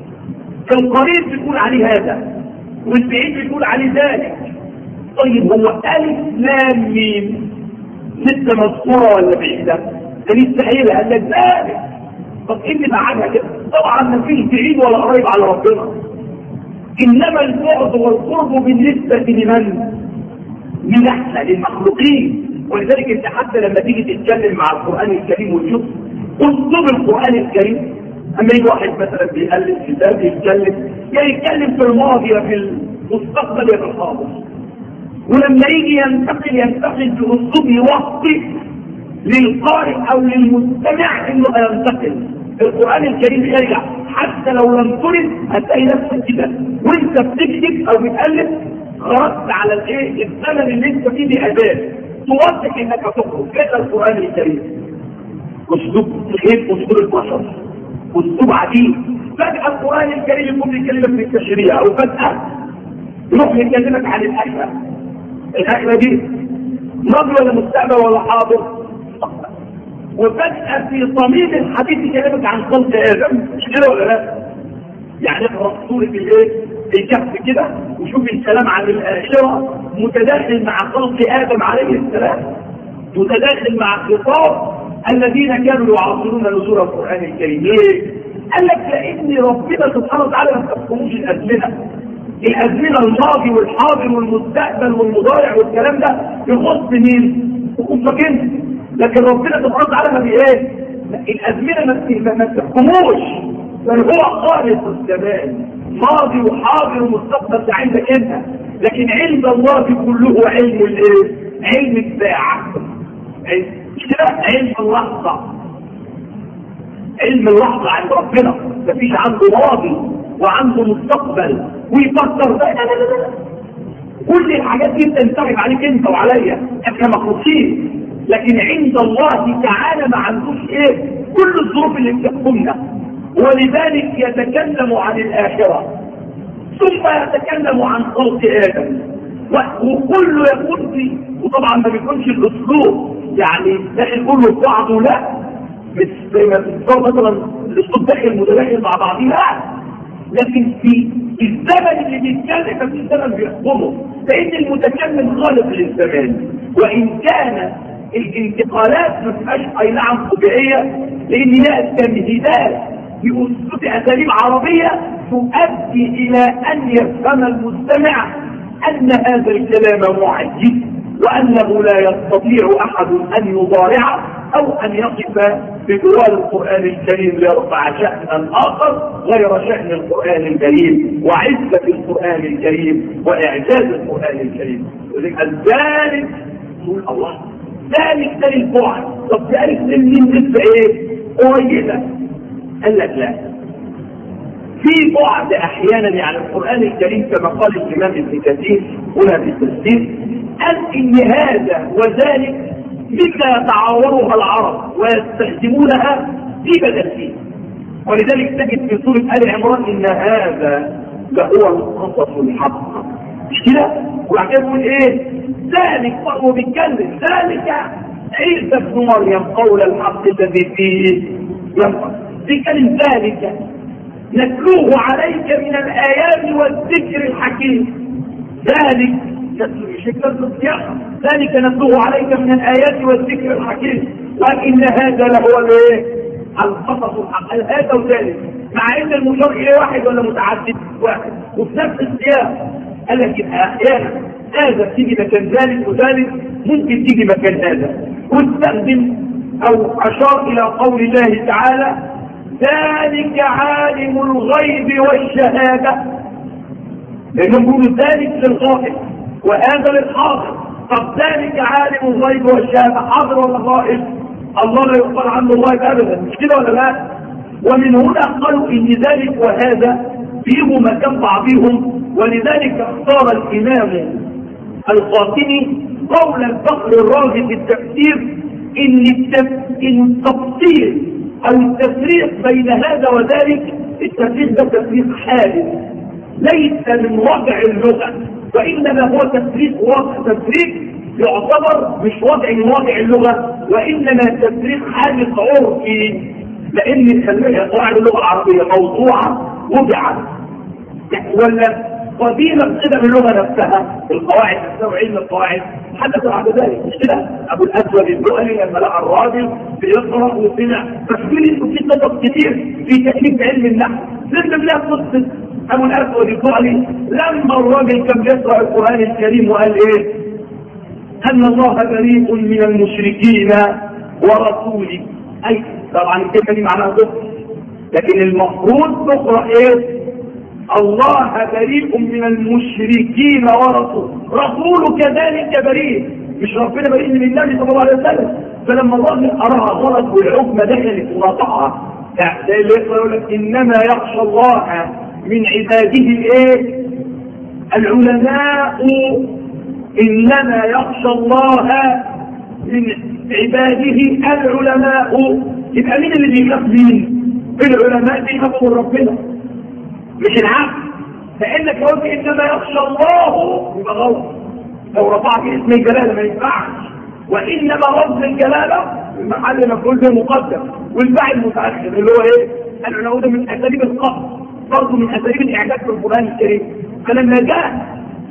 فالقريب بيقول عليه هذا والبعيد بيقول عليه ذلك. طيب هو ألف لام ميم لسه مذكورة ولا بعيدة؟ ده مستحيل. قال لك ذلك. طب ايه اللي بعدها كده؟ طبعا ما فيش بعيد ولا قريب على ربنا، انما البعد والقرب بالنسبه لمن؟ من احسن للمخلوقين. ولذلك انت حتى لما تيجي تتكلم مع القران الكريم وتشوف اسلوب القران الكريم، اما يجي واحد مثلا بيألف كتاب يتكلم، يا يتكلم في الماضي يا في المستقبل يا في الحاضر. ولما يجي ينتقل ينتقل باسلوب يوصي للقارئ او للمستمع انه ينتقل. القرآن الكريم يرجع حتى لو لم ترد هتلاقي نفسك كده وانت بتكتب او بتألف خرجت على الايه؟ الزمن اللي انت فيه بأداة توضح انك هتخرج. كده القرآن الكريم اسلوب غير اسلوب البشر، اسلوب عجيب. فجأة القرآن الكريم يكون بيكلمك في التشريع، او فجأة يروح يكلمك عن الآخرة. الآخرة دي ماضي ولا مستقبل ولا حاضر؟ وفجأة في صميم الحديث يكلمك عن خلق آدم. مش كده ولا لا؟ يعني اقرأ سورة الايه؟ الكهف كده وشوف الكلام عن الآخرة متداخل مع خلق آدم عليه السلام، متداخل مع خطاب الذين كانوا يعاصرون نزول القرآن الكريم. ليه؟ قال لك لأن ربنا سبحانه وتعالى ما تحكموش الأزمنة. الأزمنة الماضي والحاضر والمستقبل والمضارع والكلام ده يخص مين؟ يخصك انت. لكن ربنا سبحانه وتعالى ما بايه؟ الازمنه ما تحكموش، بل هو خالق الزمان، ماضي وحاضر ومستقبل عندك انت. لكن عند الله كله علم الايه؟ علم الساعه. مش كده؟ علم اللحظه. علم اللحظه عند ربنا، مفيش عنده ماضي وعنده مستقبل ويفكر بقى. لا لا لا لا. كل الحاجات دي بتنسحب عليك انت وعليا، احنا مخلوقين. لكن عند الله تعالى ما عندوش ايه؟ كل الظروف اللي بتحكمنا. ولذلك يتكلم عن الآخرة ثم يتكلم عن خلق آدم، وكله يكون في، وطبعا ما بيكونش الاسلوب يعني داخل كله في بعضه، لا مش زي ما بتصور مثلا الاسلوب داخل متداخل مع بعضه، لا. لكن في الزمن اللي بيتكلم في الزمن بيحكمه، فإن المتكلم خالق للزمان. وإن كان الانتقالات ما تبقاش اي نعم طبيعيه، لان لها تمهيدات باسلوب اساليب عربيه تؤدي الى ان يفهم المستمع ان هذا الكلام معجز، وانه لا يستطيع احد ان يضارعه او ان يقف بجوار القران الكريم ليرفع شأنا اخر غير شأن القران الكريم وعزه القران الكريم واعجاز القران الكريم. ذلك يقول الله ذلك ده البعد. طب ذلك من نسبه ايه؟ قريبه. قال لك لا، في بعد احيانا يعني القران الكريم كما قال الامام ابن كثير هنا في التفسير، قال ان هذا وذلك مما يتعاورها العرب ويستخدمونها في بدلين، ولذلك تجد في سوره ال عمران ان هذا لهو القصص الحق، مش كده؟ وبعد كده يقول ايه؟ ذلك هو بيتكلم ذلك عيسى ابن مريم قول الحق الذي فيه ينطق، بيتكلم ذلك نتلوه عليك من الآيات والذكر الحكيم. ذلك ذلك نتلوه عليك من الآيات والذكر الحكيم، وإن هذا لهو الايه؟ القصص الحق. هذا وذلك مع ان المشار اليه واحد ولا متعدد؟ واحد، وفي نفس السياق قال لك احيانا هذا تيجي مكان ذلك وذلك ممكن تيجي مكان هذا، واستخدم او اشار الى قول الله تعالى ذلك عالم الغيب والشهاده، لانهم يقولوا ذلك للغائب وهذا للحاضر. طب ذلك عالم الغيب والشهاده حاضر ولا غائب؟ الله لا يقبل عنه الغيب ابدا، مش كده ولا لا؟ ومن هنا قالوا ان ذلك وهذا فيهم مكان بعضهم، ولذلك اختار الامام القاسمي قول الفخر الرازي في التفسير ان التفصيل او التفريق بين هذا وذلك، التفريق ده تفريق حادث ليس من وضع اللغه، وانما هو تفريق وضع تفريق يعتبر مش وضع من وضع اللغه، وانما تفريق حادث عرفي، لان قواعد اللغه العربيه موضوعه وضعت ولا قديمه كده باللغه نفسها، القواعد نفسها وعلم القواعد حدث بعد ذلك، مش كده؟ ابو الاسود الدؤلي لما لقى الراجل بيقرا وسمع تفسير وفي كتب كتير في تكليف علم النحو، لازم لها قصه ابو الاسود الدؤلي لما الراجل كان بيقرا القران الكريم وقال ايه؟ ان الله بريء من المشركين ورسوله. اي طبعا الكلمه دي معناها ضد، لكن المفروض تقرا ايه؟ الله بريء من المشركين ورسوله، رسوله كذلك بريء، مش ربنا بريء من النبي صلى الله عليه وسلم. فلما الراجل قراها غلط والعقمه دخلت ونطقها، زي اللي يقول لك انما يخشى الله من عباده الايه؟ العلماء، انما يخشى الله من عباده العلماء. يبقى مين اللي بيخاف مين؟ العلماء بيخافوا من ربنا مش العبد، فانك لو قلت انما يخشى الله يبقى غلط، لو رفعت اسم الجلاله ما ينفعش، وانما لفظ الجلاله المحل مفعول به مقدم والفاعل متاخر اللي هو ايه؟ العلماء ده من اساليب القصد، برضه من اساليب الاعجاز في القران الكريم. فلما جاء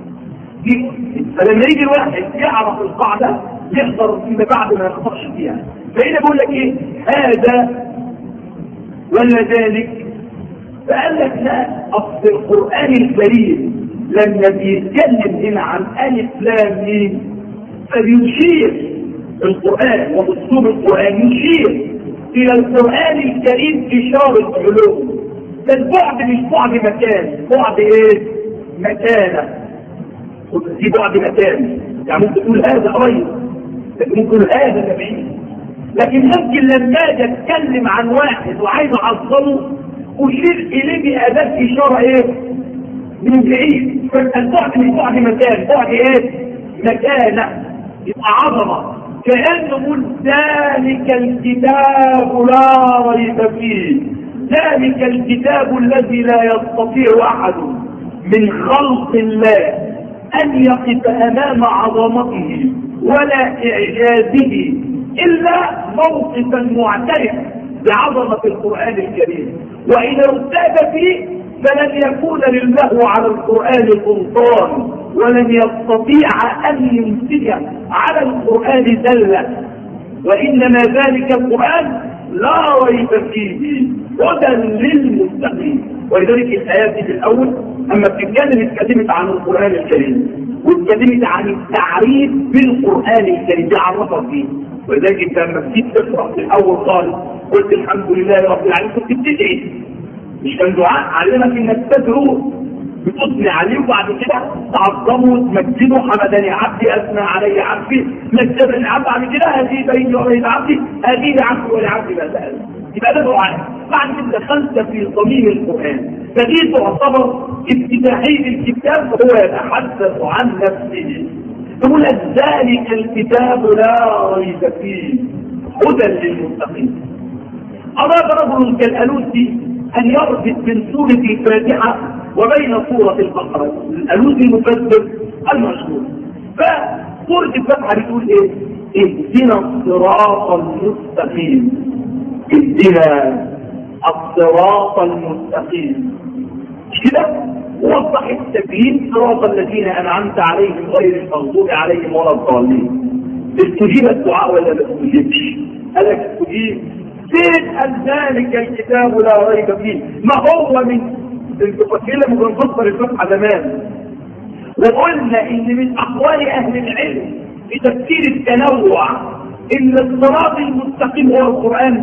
فلما يجي الواحد يعرف القاعده يقدر فيما بعد ما يخطئش فيها. فهنا بقول لك ايه؟ هذا ولا ذلك؟ فقال لك لا، اصل القران الكريم لما بيتكلم هنا عن الف لام ميم فبيشير القران واسلوب القران يشير الى القران الكريم اشاره علوم. ده البعد مش بعد مكان، بعد ايه؟ مكانه. في بعد مكان، يعني ممكن تقول هذا قريب، ممكن تقول هذا بعيد، لكن ممكن لما اجي اتكلم عن واحد وعايز اعظمه أشير إليه بأداة إشارة إيه؟ من بعيد. فالبعد من بعد مكان، بعد إيه؟ مكانة، يبقى عظمة. كأنه يقول ذلك الكتاب لا ريب فيه، ذلك الكتاب الذي لا يستطيع أحد من خلق الله أن يقف أمام عظمته ولا إعجازه إلا موقفا معترف بعظمة القرآن الكريم، وإذا ارتاب فيه فلن يكون لله على القرآن سلطان، ولن يستطيع أن يمسك على القرآن دلة، وإنما ذلك القرآن لا ريب فيه هدى للمتقين. ولذلك الآيات في الأول أما بتتكلم اتكلمت عن القرآن الكريم واتكلمت عن التعريف بالقرآن الكريم دي عرفت فيه. ولذلك انت لما بتيجي تقرأ في الأول خالص قلت الحمد لله رب العالمين كنت بتدعي، مش كان دعاء علمك انك تدعو بتثني عليه وبعد كده تعظمه وتمجده حمدني عبدي اثنى علي عبدي مجدني عبدي بعد كده هذه بيني وبين عبدي هذه لعبدي ولعبدي ما سأل. يبقى ده دعاء. بعد كده دخلت في صميم القرآن فدي تعتبر افتتاحية الكتاب وهو يتحدث عن نفسه. يقول ذلك الكتاب لا ريب فيه هدى للمتقين. أراد رجل كالألوسي أن يربط بين سورة الفاتحة وبين سورة البقرة. الألوسي المفسر المشهور. فسورة الفاتحة بتقول إيه؟ اهدنا الصراط المستقيم. اهدنا الصراط المستقيم. مش كده؟ وضح التبيين صراط الذين أنعمت عليهم غير المغضوب عليهم ولا الضالين. استجيب الدعاء ولا ما استجيبش؟ قالك استجيب. فين ذلك الكتاب لا ريب فيه؟ ما هو من التفاصيل لما بنفسر الفتحة زمان وقلنا ان من اقوال اهل العلم في تفسير التنوع ان الصراط المستقيم هو القرآن.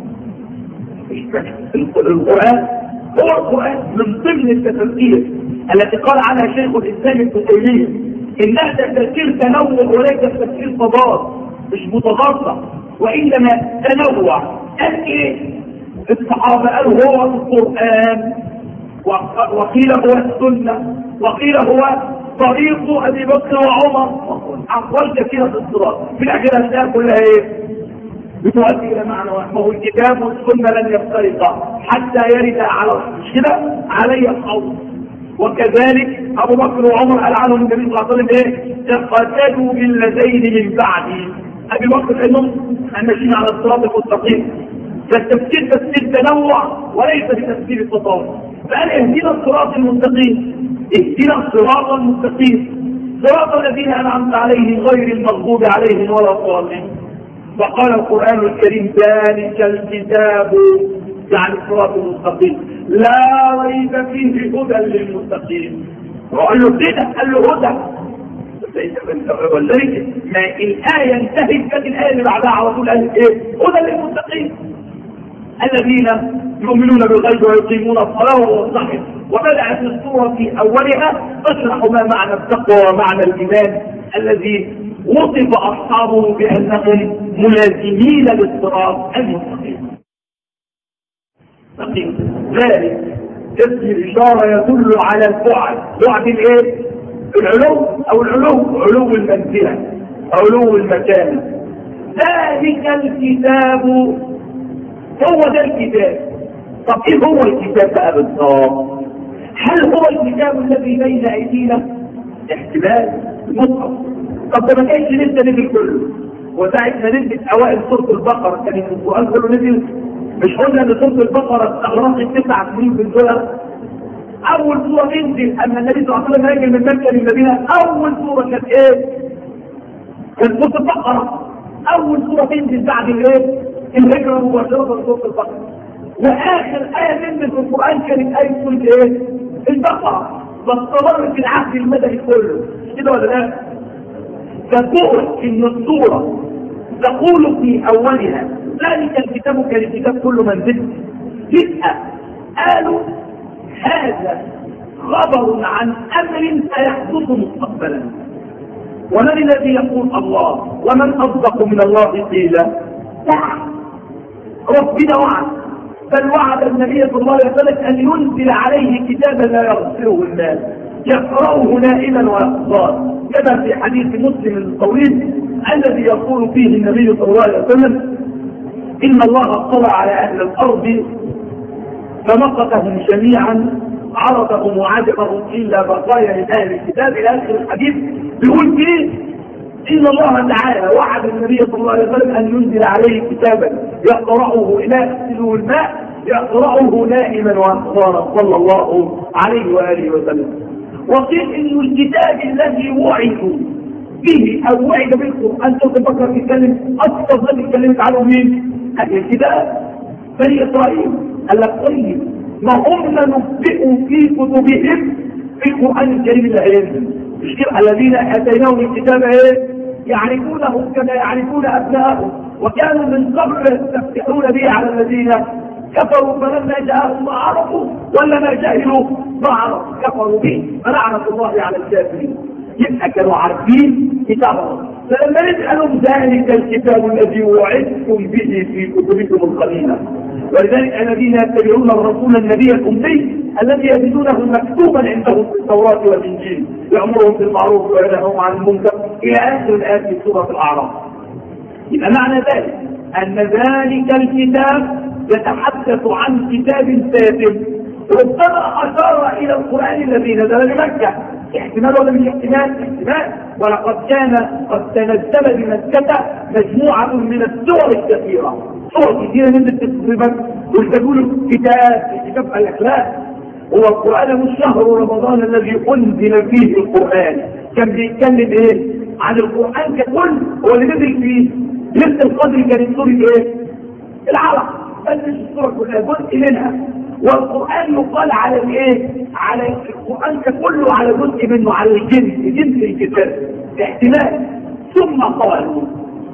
القرآن هو القرآن من ضمن التفسير التي قال عنها شيخ الاسلام ابن تيمية انها تفسير تنوع وليس تفسير تضاد، مش متضاد وانما تنوع. قال ايه؟ الصحابه قالوا هو القران وقيل هو السنه وقيل هو طريق ابي بكر وعمر. اقوال كثيره في الصراط في الاخير هتلاقيها كلها ايه؟ بتؤدي الى معنى واحد. ما هو الكتاب والسنه لن يفترقا حتى يرد على مش كده علي القول. وكذلك ابو بكر وعمر قال عنهم النبي صلى الله عليه وسلم ايه؟ تقاتلوا بالذين من بعدي. ابي بكر انهم ماشيين على الصراط المستقيم. فالتفسير تفسير تنوع وليس بتفسير التطابق. فقال اهدنا الصراط المستقيم. اهدنا الصراط المستقيم صراط الذين انعمت عليهم غير المغضوب عليهم ولا الضالين. وقال القرآن الكريم ذلك الكتاب يعني الصراط المستقيم لا ريب فيه هدى للمتقين. وقال له كده قال له هدى. ولذلك ما الآية انتهت كانت الآية اللي بعدها على طول قالت ايه؟ هدى للمتقين الذين يؤمنون بالغيب ويقيمون الصلاة والصحيح. وبدأت السورة في أولها تشرح ما معنى التقوى ومعنى الإيمان الذي وصف أصحابه بأنهم ملازمين للصراط المستقيم. ذلك اسم الإشارة يدل على البعد. بعد الايه؟ العلو او العلو علو المنزلة علو المكانة. ذلك الكتاب هو ده الكتاب. طب ايه هو الكتاب بقى بالضبط؟ هل هو الكتاب الذي بين ايدينا؟ احتمال مطلق. طب ده ما كانش لسه نزل كله. وساعة ما نزلت اوائل سورة البقرة كان القرآن كله نزل. مش قلنا ان سورة البقرة استغرقت تسع سنين في الدولار. اول سورة تنزل اما النبي صلى الله عليه وسلم هاجر من مكة للمدينة اول سورة كانت ايه؟ كانت سورة البقرة. اول سورة تنزل بعد الايه؟ الهجرة مباشرة سورة البقرة. واخر آية نزلت في القرآن كانت آية سورة ايه؟ البقرة. فاستمرت العهد المدني كله. كده ولا لا؟ تقول ان السورة تقول في اولها ذلك الكتاب كان الكتاب كله منزل. يبقى قالوا هذا خبر عن امر سيحدث مستقبلا. ومن الذي يقول الله؟ ومن اصدق من الله قيلا؟ وعد ربنا وعد. بل وعد النبي صلى الله عليه وسلم ان ينزل عليه كتابا لا يغفره الناس يقرأه نائما ويقظان كما في حديث مسلم الطويل الذي يقول فيه النبي صلى الله عليه وسلم إن الله اطلع على أهل الأرض فمقتهم جميعا عرضهم وعجبهم إلا بقايا من أهل الكتاب إلى آخر الحديث. بيقول فيه إن الله تعالى وعد النبي صلى الله عليه وسلم أن ينزل عليه كتابا يقرأه إلى يغسله الماء يقرأه نائما ويقظانا صلى الله عليه وآله وسلم. وقيل إن الكتاب الذي وعدوا به او وعد بالقران سوره البقره بيتكلم اكثر من اتكلمت عنه مين؟ اهل الكتاب بني اسرائيل. قال لك طيب ما هم نبئوا في كتبهم في القران الكريم اللي هينزل مش كده الذين اتيناهم الكتاب ايه؟ يعرفونه كما يعرفون ابنائهم وكانوا من قبل يستفتحون به على الذين كفروا فلما جاءهم ما عرفوا ولا ما جهلوا ما عرفوا كفروا به فلعنة الله على الكافرين. يبقى كانوا عارفين كتابهم فلما نسألهم ذلك الكتاب الذي وعدتم به في كتبكم القديمة ولذلك الذين يتبعون الرسول النبي الأمي الذي يجدونه مكتوبا عندهم في التوراة والإنجيل يأمرهم بالمعروف وينهاهم عن المنكر إلى آخر الآيات في سورة الأعراف. يبقى معنى ذلك أن ذلك الكتاب يتحدث عن كتاب ساتم ربما أشار إلى القرآن الذي نزل بمكة. احتمال ولا مش احتمال؟ احتمال. ولقد كان قد تنزل بمكة مجموعة من السور الكثيرة صور كثيرة نزلت تقريبا وتقولوا كتاب كتاب الأخلاق هو القرآن مش شهر رمضان الذي أنزل فيه القرآن كان بيتكلم إيه؟ عن القرآن ككل هو اللي نزل فيه ليلة القدر كانت سورة إيه؟ العرب بل مش السورة كلها جزء منها والقرآن يقال على الايه؟ على القرآن كله على جزء منه على الجنس جنس الكتاب احتمال. ثم قالوا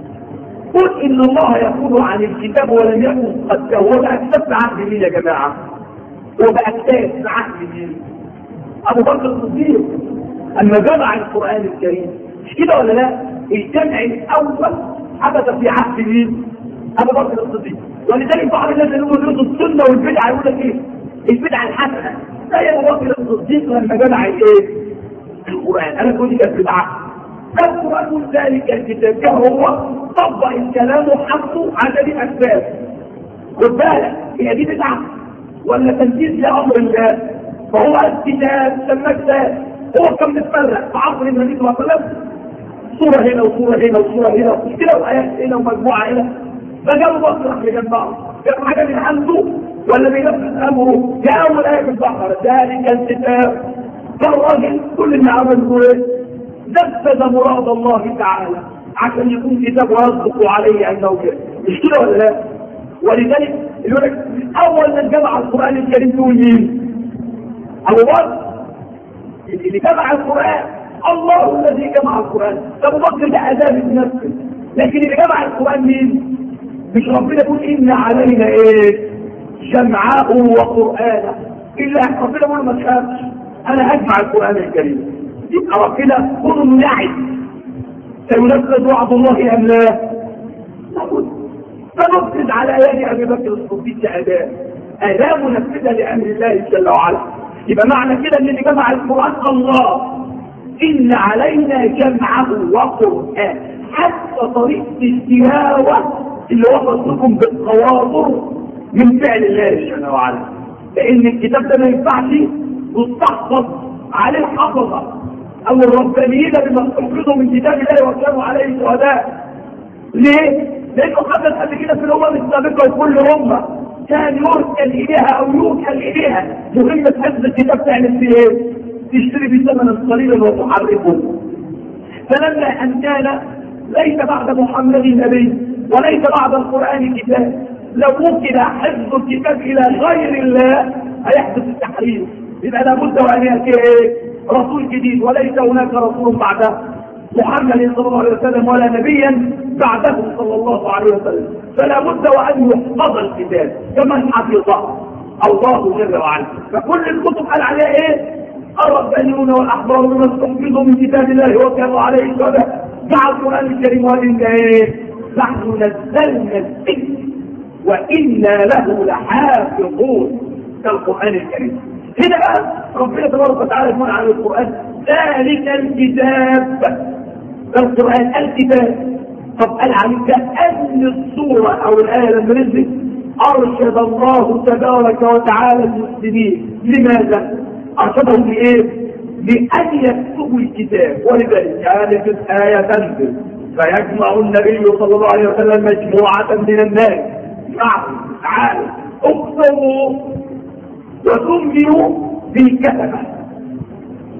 قل ان الله يقول عن الكتاب ولم يكن قد هو بقى كتاب في عهد مين يا جماعه؟ هو بقى كتاب في عهد مين؟ ابو بكر الصديق اما جمع القرآن الكريم مش كده ولا لا؟ الجمع الاول حدث في عهد مين؟ ابو بكر الصديق. ولذلك بعض الناس يقولوا يريدوا السنه والبدعه يقول لك ايه؟ البدعه الحسنه. لا يا ابو بكر الصديق لما جمع الايه؟ القران انا كنت كانت بدعه. القران ذلك الكتاب هو طبق الكلام وحطه على دي اسباب. خد بالك هي دي بدعه ولا تنفيذ لامر الله؟ فهو الكتاب سماه كتاب هو كان متفرق في عصر النبي صلى الله عليه وسلم صوره هنا وصوره هنا وصوره هنا وكده وايات هنا ومجموعه هنا فجابوا بصرة لجنبهم جابوا حاجة من عنده ولا بينفذ أمره جاء أول آية في البقرة ذلك الكتاب فالراجل كل اللي عمله ايه؟ نفذ مراد الله تعالى عشان يكون كتاب ويصدق عليه أنه كده مش كده ولا لا؟ ولذلك يقول لك أول من جمع القرآن الكريم دول مين؟ أبو بكر اللي جمع القرآن الله الذي جمع القرآن أبو بكر ده أداة بنفسه لكن اللي جمع القرآن مين؟ مش ربنا يقول إن علينا إيه؟ جمعه وقرآنه إلا ربنا يقول ما تخافش أنا هجمع القرآن الكريم يبقى ربنا خذوا النعي سينفذ وعد الله أم لا؟ فنفذ على يد أبي بكر الصديق أداة أداة منفذة لأمر الله جل وعلا. يبقى معنى كده إن اللي جمع القرآن الله إن علينا جمعه وقرآن حتى طريقة التلاوة اللي وصل لكم بالتواضع من فعل الله جل وعلا لأن الكتاب ده ما ينفعش يستحفظ عليه الحفظة أو الربانيين بما استحفظوا من كتاب الله وكانوا عليه شهداء. ليه؟ لأنه حدث قبل كده في الأمم السابقة وكل أمة كان يرسل إليها أو يوكل إليها مهمة حفظ الكتاب تعمل فيه إيه؟ تشتري بثمن قليلا وتحركه. فلما أن كان ليس بعد محمد نبي وليس بعد القرآن كتاب لو ممكن حفظ الكتاب إلى غير الله هيحدث التحريف. يبقى لابد وأن يأتي رسول جديد وليس هناك رسول بعده محمد صلى الله عليه وسلم ولا نبيا بعده صلى الله عليه وسلم فلا بد وأن يحفظ الكتاب كما حفظه الله جل وعلا. فكل الكتب قال عليها ايه؟ الربانيون والأحبار بما استحفظوا من كتاب الله وكانوا عليه شهداء مع القرآن الكريم وإن ايه؟ نحن نزلنا الذكر وإنا له لحافظون كالقرآن الكريم. هنا بقى ربنا تبارك وتعالى يقول عن القرآن ذلك الكتاب القرآن الكتاب. طب قال عن كأن السورة أو الآية لما نزلت أرشد الله تبارك وتعالى المسلمين. لماذا؟ أرشدهم بإيه؟ بأن يكتبوا الكتاب. ولذلك كانت الآية تنزل فيجمع النبي صلى الله عليه وسلم مجموعة من الناس معه تعالوا اكتبوا وتنبئوا بالكتبة.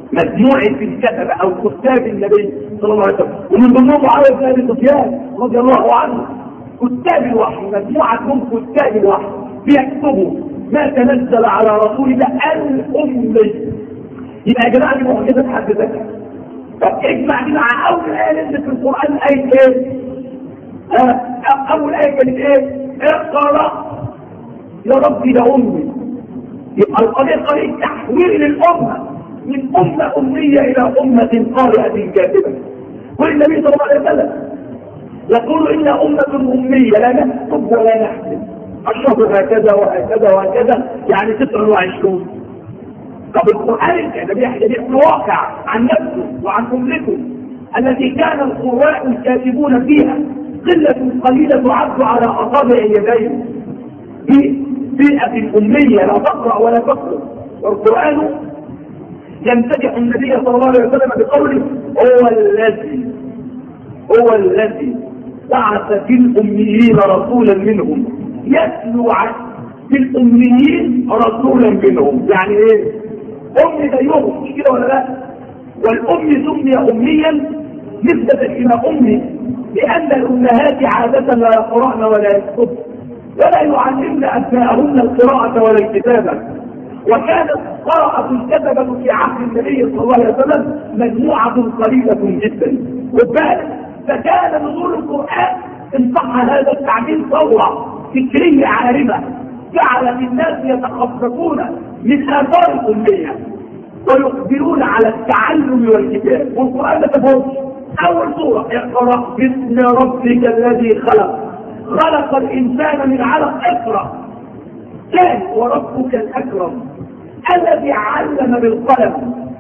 مجموعة الكتبة أو كتاب النبي صلى الله عليه وسلم، ومن ضمنهم معاوية بن أبي سفيان رضي الله عنه. كتاب الوحي، مجموعة من كتاب الوحي بيكتبوا ما تنزل على رسول الله الأمي. يبقى يا جماعة دي معجزة في حد ذاتها. طب اجمع دي مع أول آية نزلت في القرآن، آية إيه؟ آه أول آية كانت إيه؟ اقرأ يا ربي ده أمي. يبقى القضية قضية تحويل الأمة من أمة أمية إلى أمة قارئة كاتبة. والنبي صلى الله عليه وسلم يقول إن أمة أمية لا نكتب ولا نحسب، الشهر هكذا وهكذا وهكذا، يعني تسعة وعشرون. طب القرآن الكريم يحكي واقع عن نفسه وعن أمته التي كان القراء الكاتبون فيها قلة قليلة تعد على أصابع يديه في بيئة أمية لا تقرأ ولا تكتب. والقرآن يمتدح النبي صلى الله عليه وسلم بقوله هو الذي هو الذي بعث في الأميين رسولا منهم يتلو عن في الأميين رسولا منهم. يعني ايه؟ أمي زيهم مش كده ولا لا؟ والأم سمي أميا نسبة إلى أمي لأن الأمهات عادة لا يقرأن ولا يكتبن ولا يعلمن أبناءهن القراءة ولا الكتابة. وكانت قراءة الكتبة في عهد النبي صلى الله عليه وسلم مجموعة قليلة جدا. وبالك فكان نزول القرآن ان صح هذا التعبير ثورة فكرية عارمة جعل الناس يتخففون من آثار الأمية ويقبلون على التعلم والكتاب. والقرآن تفوز أول سورة اقرأ باسم ربك الذي خلق خلق الإنسان من علق اقرأ. ثاني وربك الأكرم الذي علم بالقلم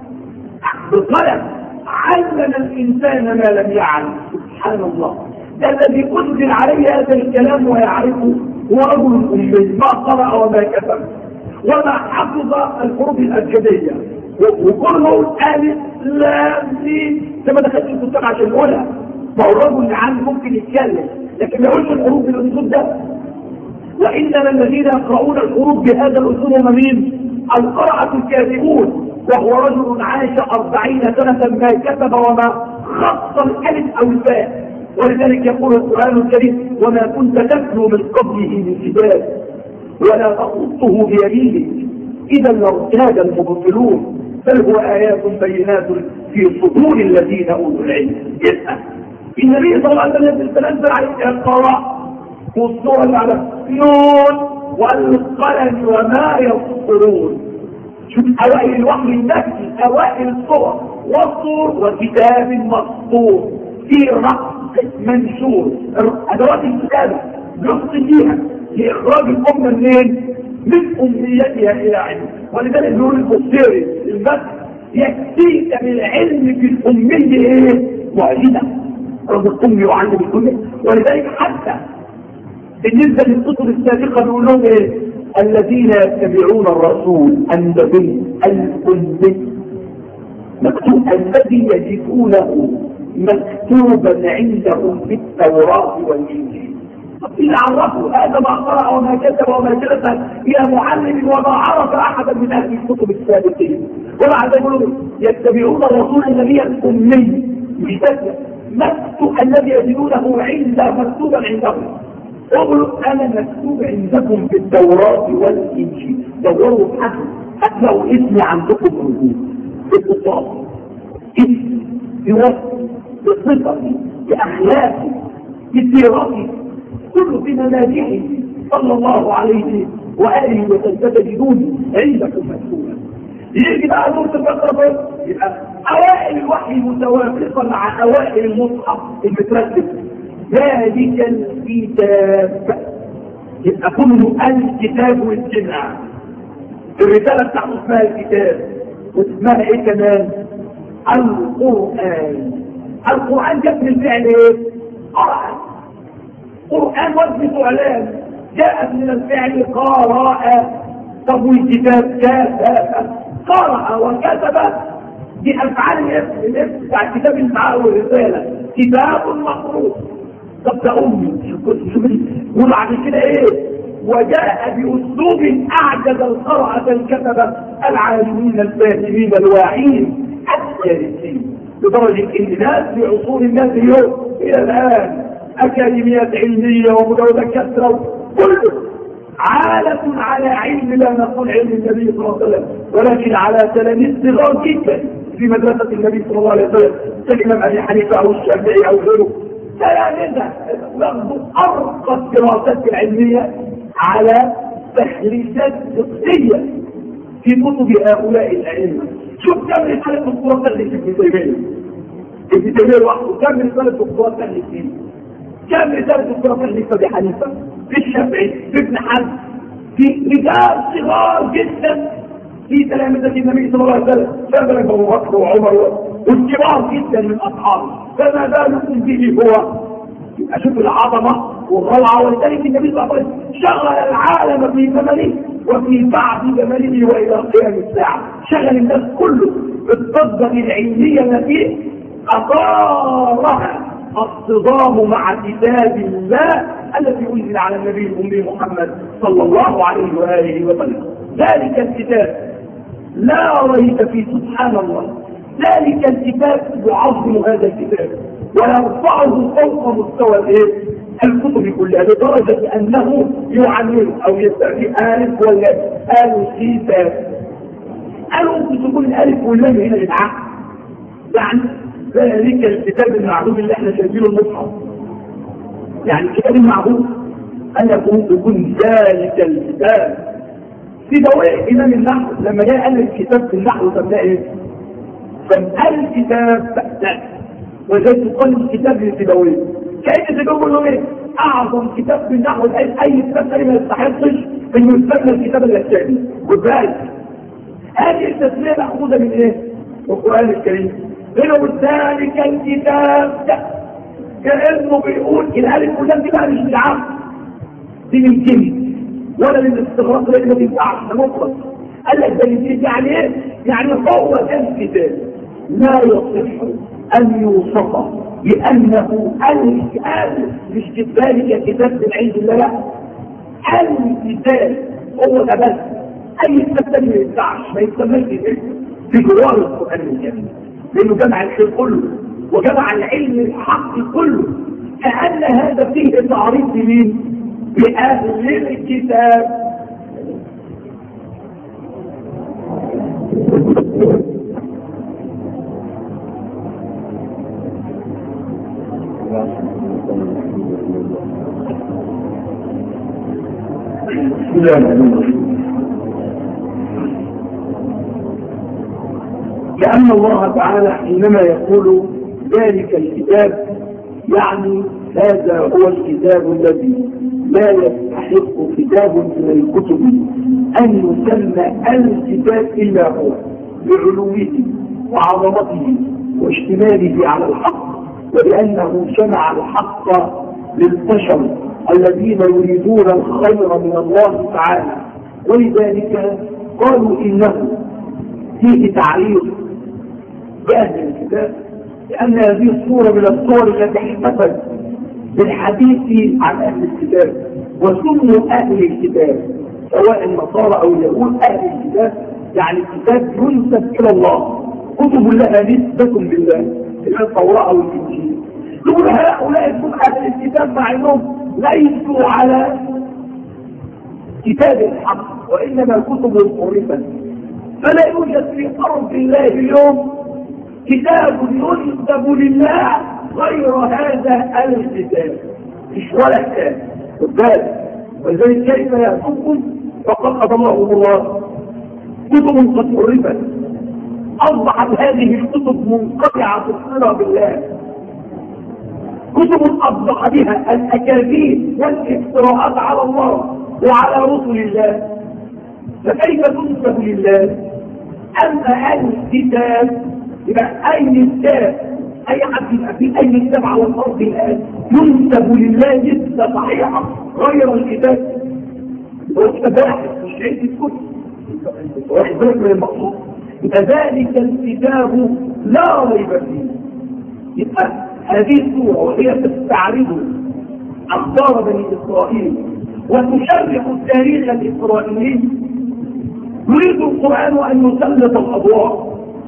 بالقلم علم الإنسان ما لم يعلم. سبحان الله، ده الذي أنزل عليه هذا الكلام ويعرفه هو رجل أمي ما قرأ وما كتب وما حفظ الحروف الأبجدية وكله ألف لام ميم. كما دخلت الكتاب عشان نقولها، ما هو الرجل اللي عنده ممكن يتكلم لكن ما يقولش الحروف الأسلوب ده. وإنما الذين يقرؤون الحروف بهذا الأسلوب هم مين؟ القراءة الكاتبون، وهو رجل عاش أربعين سنة ما كتب وما خص الألف أو الباء. ولذلك يقول القرآن الكريم وما كنت تتلو من قبله من كتاب ولا تخطه بيمينك إذا لارتاد المبطلون بل هو آيات بينات في صدور الذين أوتوا العلم. اسأل النبي صلى الله عليه وسلم تنزل عليه القراء والصورة على نون والقلم وما يسطرون. شوف أوائل الوحي النفسي، أوائل الصور والصور وكتاب مسطور في رقم منشور. أدوات الكتابة يقصد بيها لإخراج الأمة منين؟ من أمنيتها إلى علم. ولذلك نقول البصيري البس يكفيك بالعلم في الأمية إيه؟ معجزة. رجل الأم يعلم الكل. ولذلك حتى بالنسبة للكتب السابقة بيقول لهم إيه؟ الذين يتبعون الرسول النبي الأمي مكتوب الذي يجدونه مكتوبا عندهم في التوراة والإنجيل. إذا عرفوا هذا ما قرأ وما كتب وما جلس إلى معلم وما عرف أحدا من أهل الكتب السابقين. ومع ذلك يقولوا يتبعون الرسول النبي الأمي بشكل مكتوب الذي يجدونه عند مكتوبا عندهم. قولوا أنا مكتوب عندكم في التوراة والإنجيل. دوروا حتى هتلاقوا اسمي عندكم موجود في القصاص، اسم بوصف بصفتي بأخلاقي بسيرتي كله في مناجحه صلى الله عليه وآله وسلم تجدوني عندكم مكتوبا. يجي بقى نور البقرة يبقى أوائل الوحي متوافقة مع أوائل المصحف المترتب. ذلك الكتاب يبقى كله الكتاب والجمع. الرسالة بتاعته اسمها الكتاب واسمها ايه كمان؟ القرآن. القرآن جاء من الفعل ايه؟ قرأ. قرآن وزن فعلان جاءت من الفعل قرأ. طب والكتاب كتب قرأ وكتب دي أفعال الاسم الاسم بتاع الكتاب اللي معاه والرسالة كتاب مقروء. طب ده أمي وبعد كده ايه؟ وجاء بأسلوب أعجز القرأة الكتبة العالمين الفاهمين الواعين كارثي لدرجة ان ناس في عصور الناس اليوم الى الان اكاديميات علمية ومدونات كثرة كله عالة على علم، لا نقول علم النبي صلى الله عليه وسلم، ولكن على تلاميذ صغار جدا في مدرسة النبي صلى الله عليه وسلم كالإمام أبي حنيفة أو الشافعي أو غيره، تلاميذ ياخذوا أرقى الدراسات العلمية على تخريجات فقهية في كتب هؤلاء الأئمة. شوف كم رسالة دكتوراه تأليف ابن تيمية، ابن تيمية لوحده كم رسالة دكتوراه تأليف فيه، كم رسالة دكتوراه تأليف أبي حنيفة، في الشافعي، في ابن حزم، في رجال صغار جدا في تلامذة النبي صلى الله عليه وسلم، شابه أبو بكر وعمر والكبار جدا من أصحابه، فما بالكم به هو؟ أشوف العظمة والروعة. ولذلك النبي صلى الله عليه وسلم شغل العالم في زمنه وفي بعد زمنه وإلى قيام الساعة، شغل الناس كله بالضجة العلمية التي أثارها الصدام مع كتاب الله الذي أنزل على النبي الأمي محمد صلى الله عليه وآله وسلم. ذلك الكتاب لا ريب فيه سبحان الله، ذلك الكتاب يعظم هذا الكتاب ويرفعه فوق مستوى الايه؟ الكتب كلها، لدرجة أنه يعلم أو يستعمل ألف ولا ألف كتاب. قالوا تقول الألف واللام هنا للعقل، يعني ذلك الكتاب المعلوم اللي احنا شايفينه المصحف، يعني الكتاب المعلوم أن يكون يكون ذلك الكتاب. في دواء إمام النحو لما جاء قال الكتاب في النحو سماه إيه؟ سماه الكتاب بأساس، وزي تقول الكتاب للسيبويه، كأن تقول له إيه؟ أعظم كتاب في النحو، أي كتاب ما يستحقش إنه يسمى الكتاب الأساسي. وذلك هذه التسمية مأخوذة من إيه؟ القرآن الكريم. إنه ذلك الكتاب ده كأنه بيقول الألف واللام دي بقى مش بالعقل، دي من الجن ولا من الاستغراق اللي ما تنفعش، ده مفرد. قال لك ده الجن يعني ايه؟ يعني هو ده الكتاب لا يصح ان يوصف بانه الكتاب مش ذلك كتاب من عند الله، لا، الكتاب هو ده بس. اي كتاب تاني ما ينفعش، ما يسمىش في جوار القران الكريم، لانه جمع الخير كله وجمع العلم الحق كله. كأن هذا فيه تعريف لمين؟ بأهل الكتاب. لأن الله تعالى حينما يقول ذلك الكتاب يعني هذا هو الكتاب الذي لا يستحق كتاب من الكتب أن يسمى الكتاب إلا هو، بعلوه وعظمته واشتماله على الحق، ولأنه جمع الحق للبشر الذين يريدون الخير من الله تعالى. ولذلك قالوا إنه فيه تعريف بأهل الكتاب، لأن هذه الصورة من الصور التي احتفت بالحديث عن أهل الكتاب، وسموا أهل الكتاب سواء النصارى أو اليهود أهل الكتاب، يعني الكتاب ينسب إلى الله، كتب لها نسبة بالله، التوراة أو الإنجيل. يقول هؤلاء يكون أهل الكتاب مع أنهم ليسوا على كتاب الحق، وإنما كتب حرفت. فلا يوجد في أرض الله اليوم كتاب ينسب لله غير هذا الكتاب، مش ولا كتاب. وذلك ولذلك كيف يأتوكم فقد أضلهم الله كتب قد حرفت، أصبحت هذه الكتب منقطعة الصلة بالله، كتب أصبح بها الأكاذيب والافتراءات على الله وعلى رسل الله، فكيف تنسب لله؟ أما الكتاب يبقى أي كتاب، أي حد يبقى في أي كتاب على الأرض الآن ينسب لله نسبة صحيحة غير الكتاب، هو كتاب واحد مش عدة كتب، واحد بالك من المقصود. يبقى ذلك الكتاب لا ريب فيه. يبقى هذه السورة وهي تستعرض أخبار بني إسرائيل وتشرح التاريخ الإسرائيلي، يريد القرآن أن يسلط الأضواء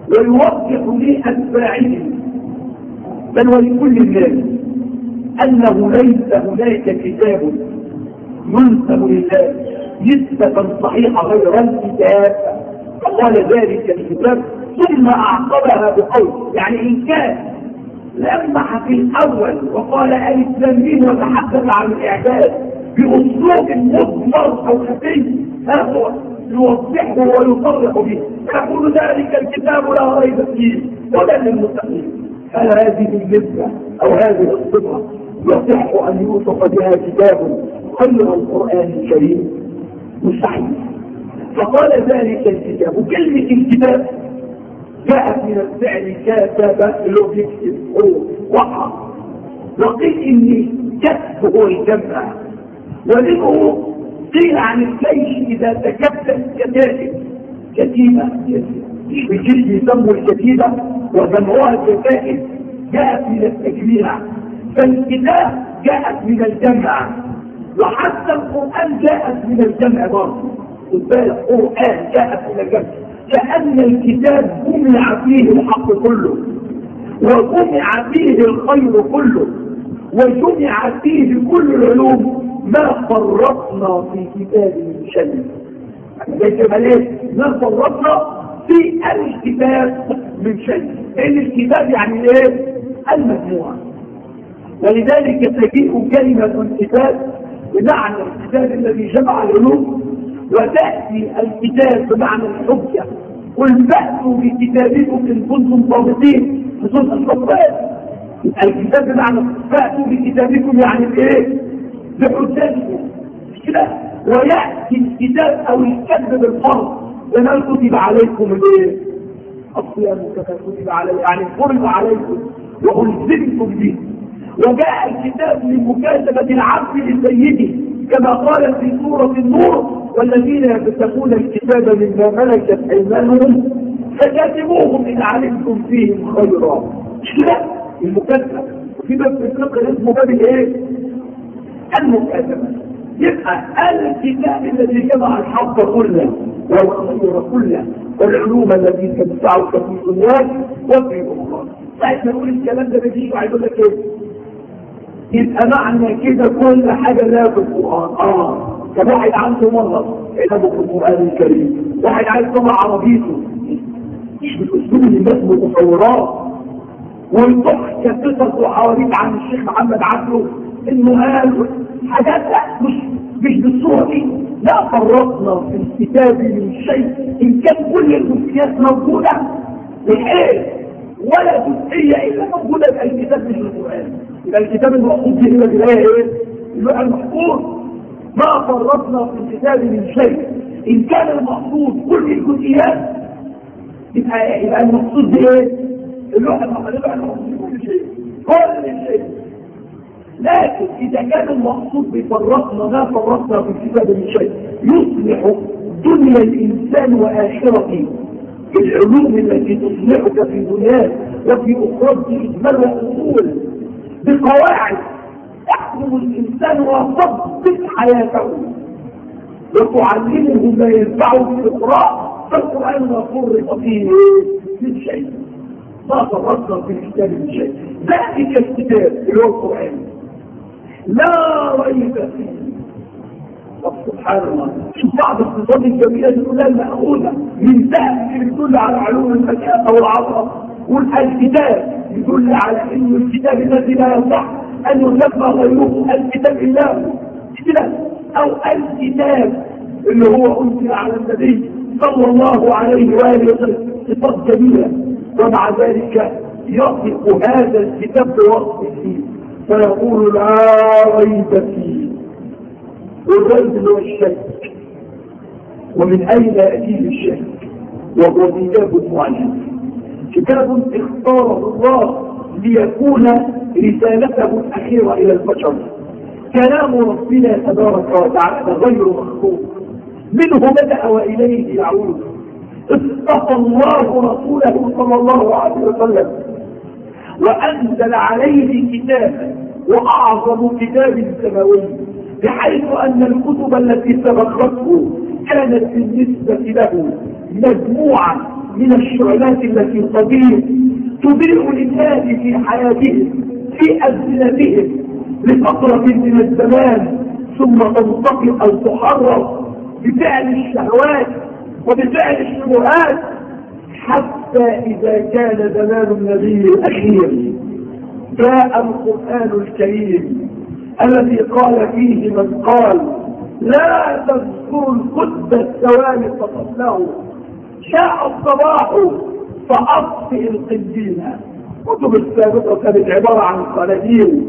ويوضح لأتباعه بل ولكل الناس أنه ليس هناك كتاب ينسب لله نسبة صحيحة غير الكتاب. قال ذلك الكتاب ثم أعقبها بقول، يعني إن كان لمح في الأول وقال ألف لام ميم وتحدث عن الإعداد بأسلوب مضمر أو خفي، هذا يوضحه ويصرح به، يقول ذلك الكتاب لا ريب فيه ولا للمتقين. هل هذه النسبة أو هذه الصفة يصح أن يوصف بها كتاب غير القرآن الكريم؟ مستحيل. فقال ذلك الكتاب، وكلمة الكتاب جاءت من الفعل كاتب اللي هو بيكتب هو وقع، وقيل ان كتب هو الجمع، ولانه قيل عن الجيش اذا تكتب كتاتب كتيبه مش بكل يسموا الكتيبه وجمعوها كتائب، جاءت من التجميع. فالكتاب جاءت من الجمع، وحتى القرآن جاءت من الجمع برضه. القرآن جاءت من الجمع، كأن الكتاب جمع فيه الحق كله، وجمع فيه الخير كله، وجمع فيه كل العلوم، ما فرطنا في كتاب من شيء. ما فرطنا في الكتاب من شيء، لأن الكتاب يعني ايه؟ المجموعة. ولذلك تجيء كلمة الكتاب بمعنى الكتاب الذي جمع العلوم، وتأتي الكتاب بمعنى الحجة. قل فأتوا بكتابكم إن كنتم صادقين في سورة الصفات. الكتاب بمعنى فأتوا بكتابكم يعني ايه؟ بحجتكم كده. ويأتي الكتاب أو الكتب بالفرض، لما كتب عليكم الايه؟ الصيام كما كتب عليكم، يعني فرض عليكم وألزمتم به. وجاء الكتاب لمكاتبة العبد لسيده كما قال في سورة النور: والذين يبتغون الكتاب مما ملكت أيمانهم فكاتبوهم إن علمتم فيهم خيرا. لا، المكاتبة في باب الفقه اسمه باب الايه؟ المكاتبة. يبقى الكتاب الذي جمع الحق كله والخير كله والعلوم التي تنفعك في دنياك وفي أخرى. طيب نقول الكلام ده بيجي وعايز اقول لك ايه؟ يبقى معنى كده كل حاجة لا في القرآن. اه كان واحد عنده مرة علمه في القرآن الكريم، واحد عايز طبع عربيته مش بالاسلوب اللي الناس متصورات، ويضحك قصص وحواديت عن الشيخ محمد عبده انه قال حاجات لا مش مش بالصورة دي. لا فرطنا في الكتاب من شيء، ان كان كل الجزئيات موجودة بحيث ولا جزئية الا موجودة في الكتاب مش القرآن. يبقى الكتاب المحفوظ دي هنا تلاقي ايه؟ اللوح المحفوظ. ما فرطنا في الكتاب من شيء، ان كان المحفوظ كل الجزئيات يبقى يبقى المقصود بايه؟ اللوح المحفوظ كل شيء كل شيء. لكن اذا كان المقصود بفرطنا ما فرطنا في الكتاب من شيء يصلح دنيا الانسان واخرته، العلوم التي تصلحك في دنياك وفي اخرى باجمال واصول، بقواعد تحكم الإنسان وتضبط حياته وتعلمه ما ينفعه في الإقراء. فالقرآن ما فرط فيه من شيء، ما فرطنا في الكتاب من شيء. ذلك الكتاب اللي هو القرآن لا ريب فيه. سبحان الله، شوف بعض الصفات الجميلة كلها المأخوذة من ذهب يدل على علوم المكانة والعظمة، والكتاب يدل على ان الكتاب الذي لا يصح ان يسمى غيره الكتاب الله كده، او الكتاب اللي هو انزل على النبي صلى الله عليه واله وسلم، صفات جميله. ومع ذلك يصف هذا الكتاب بوصفه فيقول لا ريب فيه. والريب اللي هو الشك، ومن اين ياتيه الشك؟ وهو كتاب معين، كتاب اختاره الله ليكون رسالته الأخيرة إلى البشر. كلام ربنا تبارك وتعالى غير مخلوق، منه بدأ وإليه يعود. اصطفى الله رسوله صلى الله عليه وسلم وأنزل عليه كتابا، وأعظم كتاب سماوي، بحيث أن الكتب التي سبقته كانت بالنسبة له مجموعة من الشعلات التي تضيء تضيء للناس في حياتهم في ألسنتهم لفترة من الزمان، ثم تنتقل أو تحرر بفعل الشهوات وبفعل الشبهات، حتى إذا كان زمان النبي الأخير جاء القرآن الكريم الذي قال فيه من قال لا تذكروا الخطب الثواني فصله، جاء الصباح فأطفئ القنديل. كتب السابقة كانت عبارة عن قناديل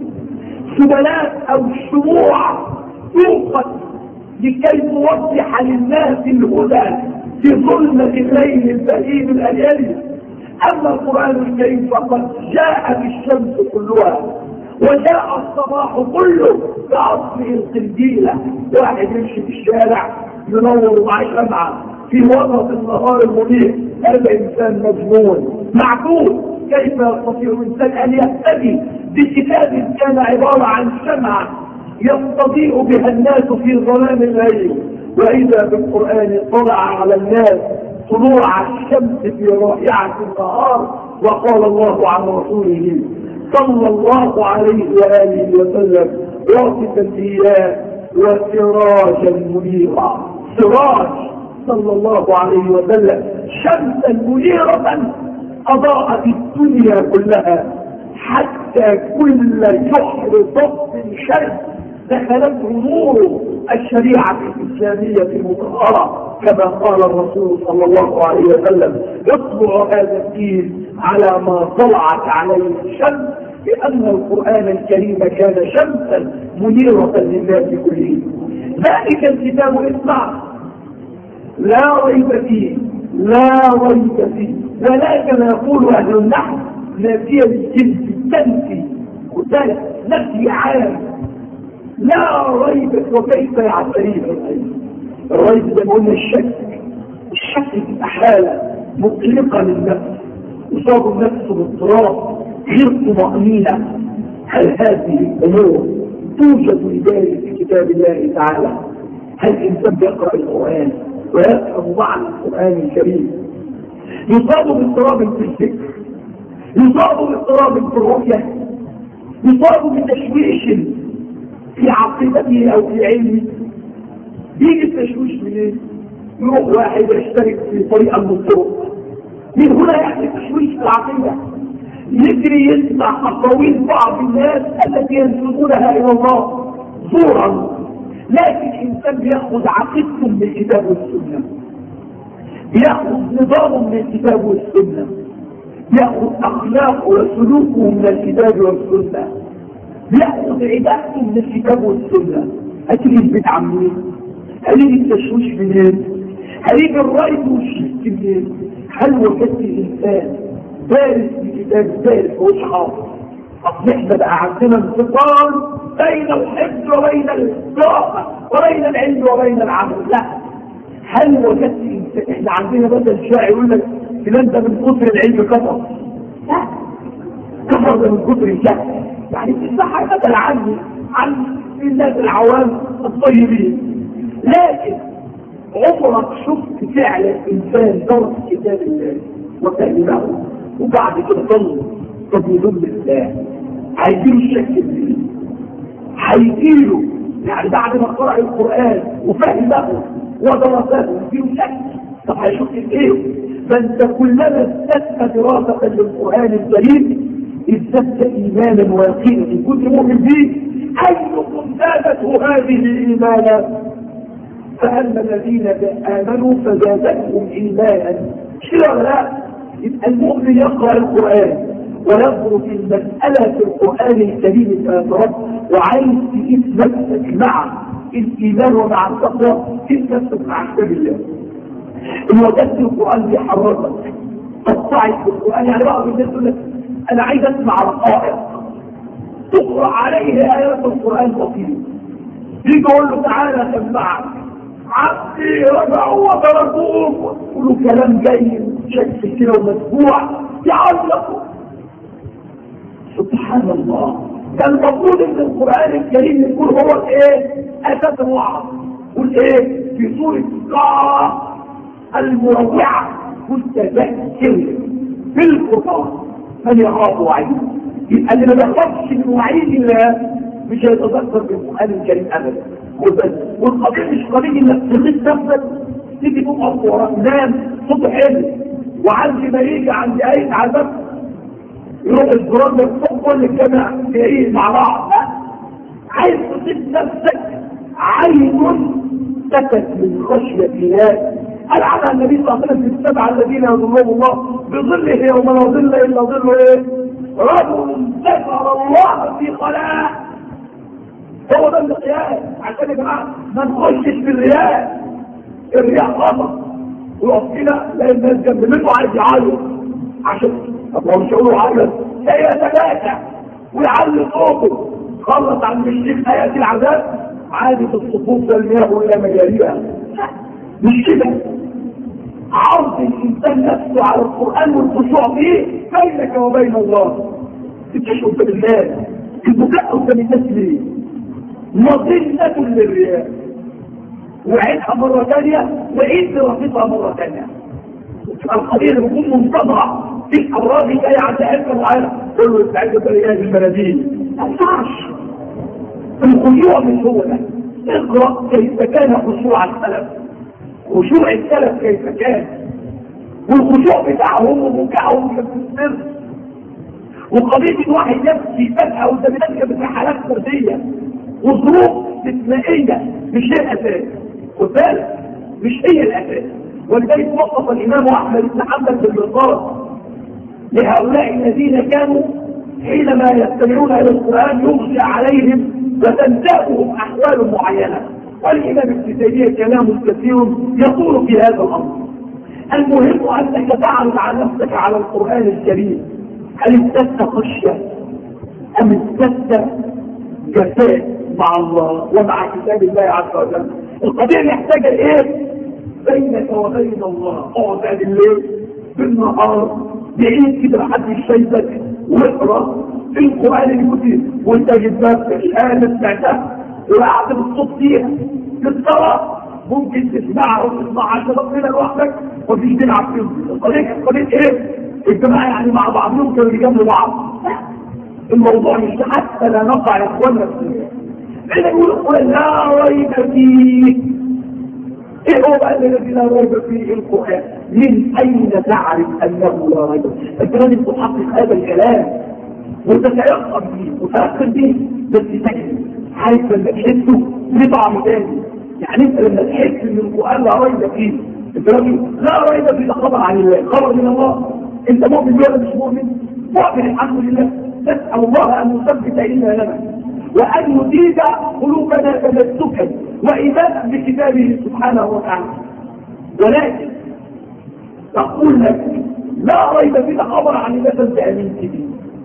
سبلات أو شموع توقد لكي توضح للناس الهدى في ظلمة الليل البهيم الأليل. أما القرآن الكريم فقد جاء بالشمس كلها وجاء الصباح كله كأطفئ القنديل. واحد يمشي في الشارع ينور مع شمعة في وسط النهار المضيء، هذا إنسان مجنون معقول. كيف يستطيع الإنسان أن يهتدي بكتاب كان عبارة عن شمعة يستضيء بها الناس في ظلام الليل، وإذا بالقرآن طلع على الناس طلوع الشمس في رائعة النهار. وقال الله عن رسوله صلى الله عليه وآله وسلم واصفا إياه وسراجا منيرا، سراج صلى الله عليه وسلم شمسا منيرة أضاءت الدنيا كلها، حتى كل جحر ضب شر دخلته نور الشريعة الإسلامية المطهرة، كما قال الرسول صلى الله عليه وسلم اطلع هذا الدين على ما طلعت عليه الشمس، لأن القرآن الكريم كان شمسا منيرة للناس كلهم. ذلك الكتاب اسمع لا ريب فيه، لا ريب فيه، ولكن يقول أهل النحو نافية للجنس التنفي وذلك نفي عام لا ريب. وكيف يعتريه الريب؟ الريب ده قلنا الشك، الشك تبقى حالة مقلقة للنفس يصاب النفس باضطراب غير طمأنينة. هل هذه الأمور توجد لذلك في كتاب الله تعالى؟ هل الإنسان بيقرأ القرآن ويفهم معنى القرآن الكريم يصاب باضطراب في الفكر، يصاب باضطراب في الرؤية، يصاب بتشويش في عقيدته أو في علمه؟ بيجي التشويش منين؟ يروح واحد يشترك في طريقة من الطرق، من هنا يحدث تشويش في العقيدة، يجري يسمع أقاويل بعض الناس التي ينسبونها إلى الله زورا، لكن الإنسان بيأخذ عقيدته من الكتاب والسنة، بيأخذ نظامه من الكتاب والسنة، بيأخذ أخلاقه وسلوكه من الكتاب والسنة، بيأخذ عبادته من الكتاب والسنة. هتيجي البدعة منين؟ هتيجي التشويش منين؟ هتيجي الريب والشك منين؟ هل وجدت الإنسان دارس بكتاب دارس ومش حافظ؟ أصل إحنا بقى عندنا انفصال بين الحفظ وبين القراءة وبين العلم وبين العمل. لا، هل وجدت الإنسان؟ إحنا عندنا مثل شاعر يقول لك فلان ده من كثر العلم كفر. لا، كفر ده من كثر الجهل، يعني تسمعها مثل عني عن الناس العوام الطيبين، لكن عمرك شفت فعلا انسان درس كتاب الله وفهمه وبعد كده ضل طب يضل الله؟ هيجيله الشك منين؟ هيجيله يعني بعد ما قرأ القرآن وفهمه ودرسه يجيله شك. طب هيشوف ايه؟ فانت كلما ازددت دراسة للقرآن الكريم ازددت ايمانا ويقينا ان كنت مؤمن به. ايكم زادته هذه ايمانا؟ فاما الذين امنوا فزادتهم ايمانا. شو لا؟ يبقى المؤمن يقرأ القرآن وينظر في المسألة في القرآن الكريم فيترد، وعايز تجيب نفسك مع الايمان ومع التقوى، تجيب نفسك مع كتاب الله. ان وجدت القرآن بيحررك تطعي في القرآن. يعني بعض الناس يقول لك انا عايز اسمع رقائق تقرأ عليه آيات القرآن بسيطة، يجي يقول له تعالى سمعك عبدي رجعوا وتركوك، يقولوا كلام جاي شكل كده ومسبوع يعلقوا. سبحان الله، كان المفروض ان القرآن الكريم يكون هو ايه؟ اساس الوعظ. يقول ايه في سورة القاف المروعة متذكر في القرآن من يخاف وعيد. يبقى اللي ما بيخافش من وعيد الله مش هيتذكر بالقرآن الكريم ابدا. والقضية مش قضية انك تغيث نفسك تيجي تقف وراء نام صوت حلو وعندي ما يجي عندي اي عذاب يروح الزرار مفتوح كل الجامع تلاقيه مع بعض. لا، عايز تصيب نفسك عين سكت من خشية الله. قال عنها النبي صلى الله عليه وسلم في السبعة الذين يظلهم الله بظله يوم لا ظل الا ظله ايه؟ رجل ذكر الله في خلاء. هو ده القياس. عشان يا جماعه ما نخشش في الرياء. الرياء غلط. ويقف كده لا الناس جنب منه عايز يعيط عشان طب مش هقولوا عيط لا يتباكى ويعلي صوته. خلص عن الشيخ هياتي العذاب عادة الصفوف والمياه الى مجاريها. مش كده. عرض الانسان نفسه على القران والخشوع فيه بينك وبين الله. تتشهد بالله البكاء قدام الناس ليه؟ مظنة للرياء. وعيدها مرة ثانية وعيد دراستها مرة ثانية. القضية اللي بتكون منتظرة في الراجل جاي عند علم معينة قول له استعد برياض المناديل. ما ينفعش. الخشوع مش هو ده. اقرأ كيف كان خشوع السلف. خشوع السلف كيف كان. والخشوع بتاعهم وبكاءهم كان في السر. وقضية الواحد يبكي فجأة قدام الناس بتاع حالات فردية وظروف استثنائية مش هي الأساس. خد بالك مش هي الأساس. ولذلك وصف الإمام أحمد بن حنبل بالمرصاد لهؤلاء الذين كانوا حينما يستمعون إلى القرآن يغشى عليهم وتنتابهم أحوال معينة. والإمام ابن تيمية كلام كثير يقول في هذا الأمر. المهم أنك تعرض على نفسك على القرآن الكريم. هل ازددت خشية أم ازددت جفاء مع الله ومع كتاب الله عز وجل؟ القضية محتاجة ايه؟ بينك وبين الله. اقعد بعد الليل بالنهار بعيد كده محدش شايفك واقرا في القرآن الكتير وانت جدك الآن سمعتها وقعدت بالصوت فيها في الصلاة ممكن تسمعها وتسمعها عشان ربنا لوحدك ومفيش تلعب فيهم. القضية القضية ايه؟ الجماعة يعني مع بعضهم كانوا بيجاملوا بعض. الموضوع مش حتى لا نقع يا اخوانا في احنا نقول القرآن لا ريب فيه. ايه هو بقى الذي لا ريب فيه؟ القرآن. من اين تعرف انه لا ريب؟ انت لازم تحقق هذا الكلام وتتيقن به وتأكد به بس تكلم حيث لما تحسه لطعم تاني. يعني انت لما تحس ان القرآن لا ريب فيه انت راجل لا ريب فيه. ده خبر عن الله، خبر من الله. انت مؤمن ولا مش مؤمن؟ مؤمن الحمد لله. نسأل الله ان يثبت ايماننا وان يزيد قلوبنا تمسكا وايمانا بكتابه سبحانه وتعالى. ولكن تقول لك لا ريب فيه خبر عن الله انت امنت به.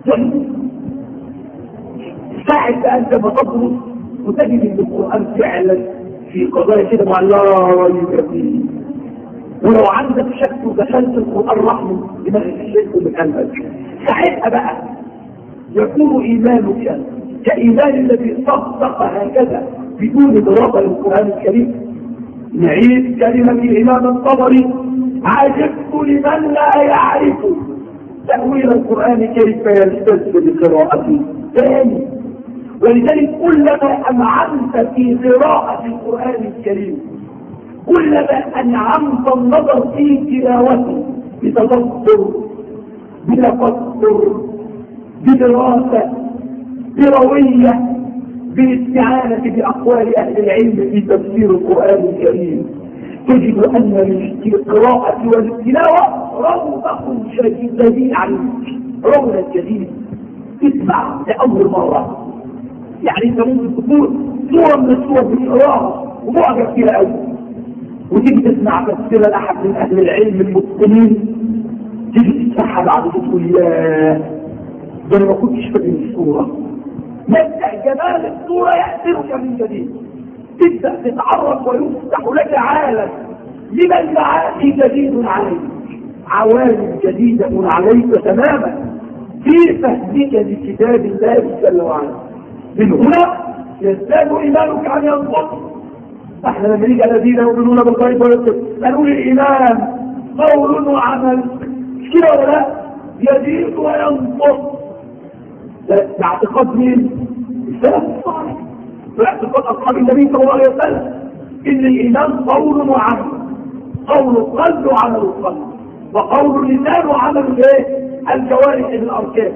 ساعد انت بتدرس وتجد ان القران فعلا في قضايا كده مع لا ريب فيه. ولو عندك شك ودخلت القرآن رحمه دماغك الشك من قلبك ساعتها بقى يكون إيمانك كإيمان الذي صدق هكذا بدون دراسة للقرآن الكريم. نعيد كلمة الإمام الطبري عجبت لمن لا يعرف تأويل القرآن كيف يلتز بقراءته ثاني. ولذلك كلما أمعنت في قراءة القرآن الكريم كلما أنعمت النظر في تلاوته بتدبر بتفكر بدراسة بروية بالاستعانة بأقوال أهل العلم في تفسير القرآن الكريم تجد أن من القراءة والتلاوة روضة شديد عليك. روضة جديد تسمع لأول مرة. يعني أنت ممكن تكون صورة من الصور بالقراءة ومعجب فيها أوي وتيجي تسمع تفسير لأحد من أهل العلم المتقنين تيجي تسمعها بعد تقول ياه ده أنا ما كنتش فاهم الصورة. مبدأ جمال الصورة يأثرك من جديد. تبدأ تتعرف ويفتح لك عالم لمن معاني جديد عليك عوالم جديدة عليك تماما في فهمك لكتاب الله جل وعلا. من هنا يزداد إيمانك عن ينقص. احنا لما نيجي الذين يؤمنون بالغيب ويقول نقول الإيمان قول وعمل كده ولا لا؟ يزيد وينقص. ده اعتقاد مين؟ السلف الصالح، واعتقاد اصحاب النبي صلى الله عليه وسلم ان الايمان قول وعمل، قول القلب وعمل القلب، وقول اللسان وعمل الايه؟ الجوارح الاركان.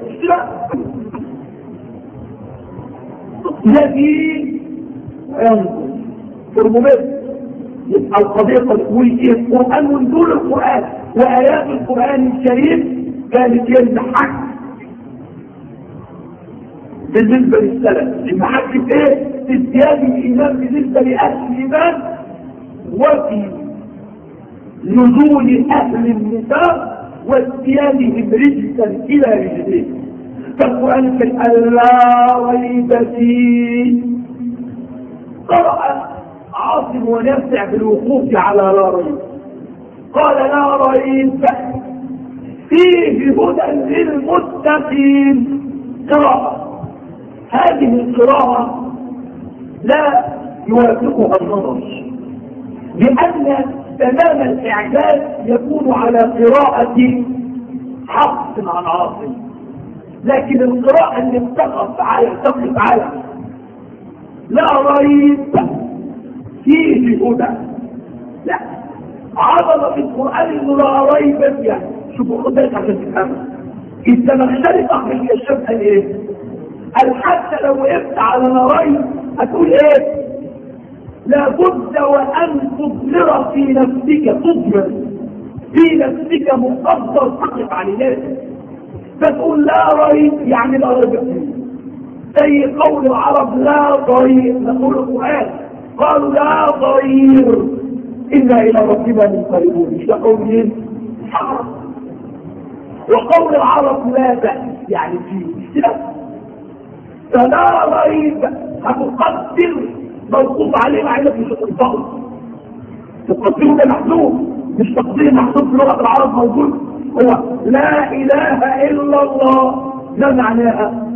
يزيد وينقص فرمومات. يبقى القضيه والقران ونزول القران وايات القران الكريم كانت هي المحك بالنسبه للسلف. المحك في ايه؟ في ازدياد الايمان بالنسبه لاهل الايمان، وفي نزول اهل النفاق وازديادهم رجسا الى رجلين. فالقران كان لا ريب فيه. قرأ عاصم ونافع بالوقوف على لا ريب، قال لا ريب فيه هدى للمتقين. قراءة هذه القراءة لا يوافقها النظر، لأن تمام الإعجاز يكون على قراءة حفص عن عاصم، لكن القراءة اللي بتقف على تقف على لا ريب فيه هدى، لا عظمة في القرآن انه لا ريب فيها. شوفوا خدك عشان تفهمها. إذا ما اختلف أحمد يشبه ايه؟ قال حتى لو وقفت على لا ريب هتقول ايه؟ لابد وأن تضمر في نفسك، تضمر في نفسك مقدر تقف عليه، فتقول لا ريب يعني لا ريب فيه. زي قول العرب لا ضير، نقول القرآن قالوا لا ضير إلا إلى ربنا منقلبون. مش ده قول مين؟ حرب. وقول العرب لا بأس يعني فيه اختلاف. فلا ريب هتقدر موقوف عليه مع انك مش هتنطقه، تقدره ده محذوف، مش تقدير محذوف في لغة العرب موجود. هو لا إله إلا الله، لا معناها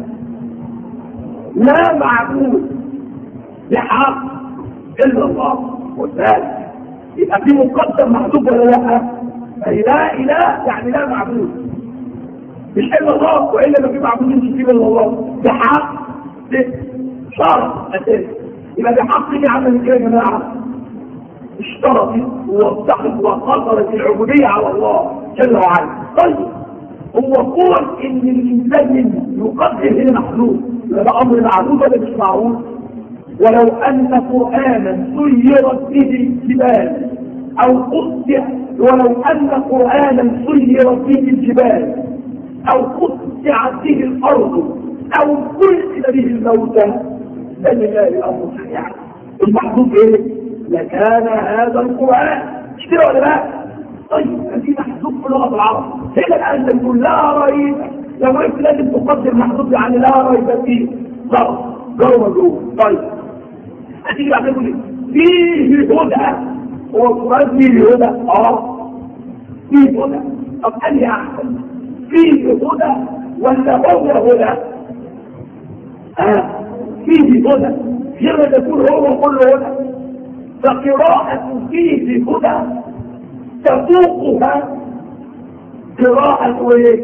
لا معبود بحق إلا الله والثالث. يبقى في مقدم محذوف ولا لا؟ أي لا إله يعني لا معبود، مش إلا الله، وإلا ما في معبود مش إلا الله بحق شرط أساسي. يبقى بحق دي عمل كده يا جماعة، اشترطت ووضحت وقصرت العبودية على الله جل وعلا. طيب هو قول ان الانسان يقدر هنا محدود، ده امر معدود ولا مش معروف؟ ولو ان قرانا سيرت به الجبال او قطع، ولو ان قرانا سيرت به الجبال او قطعت به الارض او كلم به الموتى لله الامر يعني المحدود ايه؟ لكان هذا القران مش كده ولا لا؟ طيب هذه محذوف في لغه العرب. هنا الان تقول لا ريب، لو قلت لازم تقدر محذوف يعني لا ريب فيه، خلاص جوه جوه. طيب هتيجي بعد تقول ايه؟ فيه هدى. هو القران فيه هدى؟ اه فيه هدى. طب انهي احسن؟ فيه هدى ولا هو هدى؟ اه فيه هدى، لما تقول هو كله هدى. فقراءة فيه هدى تفوقها قراءة ايه؟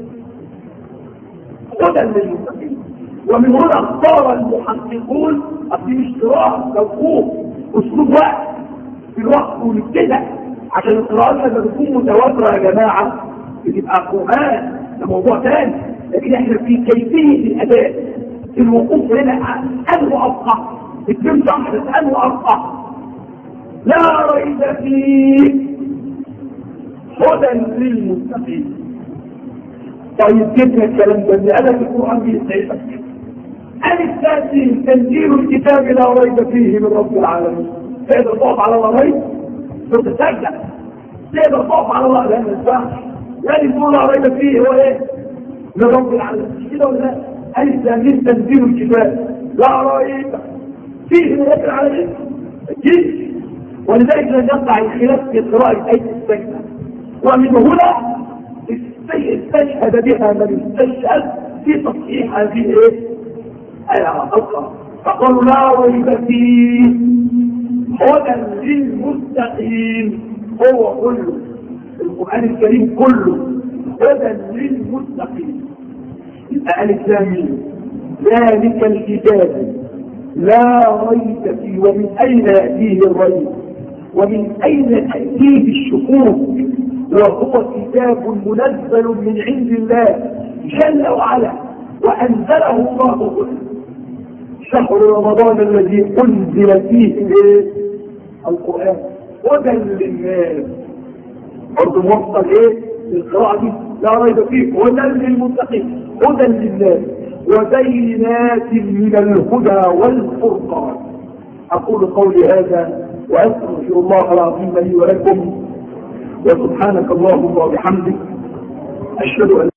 هدى للمتقين. ومن هنا اختار المحققون في اشتراك توقوف اسلوب وقت في الوقت والابتداء، عشان القراءات لما تكون متواتره يا جماعه بتبقى قرآن، ده موضوع ثاني. لكن احنا في كيفيه الاداء، في الوقوف هنا انه ابقى التمسح انه ابقى لا ريب فيه هدى للمتقين. طيب جبنا الكلام ده اللي قال القرآن بيسعدك. ألف تأتي تنزيل الكتاب لا ريب فيه من رب العالمين. تقدر تقف على الله ريب؟ تتسجل. تقدر تقف على الله؟ لا ما ينفعش. يعني تقول لا ريب فيه هو ايه؟ من رب العالمين. مش كده ولا لا؟ ألف تأتي تنزيل الكتاب لا ريب فيه من رب العالمين. أكيد. ولذلك لن يقع الخلاف في قراءة آية السجدة. ومن هنا استشهد بها من استشهد في تصحيح هذه ايه؟ آية أخرى. فقالوا لا ريب فيه هدى للمتقين. هو كله القرآن الكريم كله هدى للمتقين. يبقى ألف لام ميم ذلك الكتاب لا ريب فيه. ومن أين يأتيه الريب؟ ومن أين تأتيه الشكوك؟ وهو كتاب منزل من عند الله جل وعلا وأنزله الله شهر رمضان الذي أنزل فيه القرآن هدى للناس. برضه موصل ايه القراءة دي لا ريب فيه هدى للمتقين هدى للناس وبينات من الهدى والفرقان. أقول قولي هذا وأستغفر الله العظيم لي ولكم وسبحانك اللهم وبحمدك أشهد أن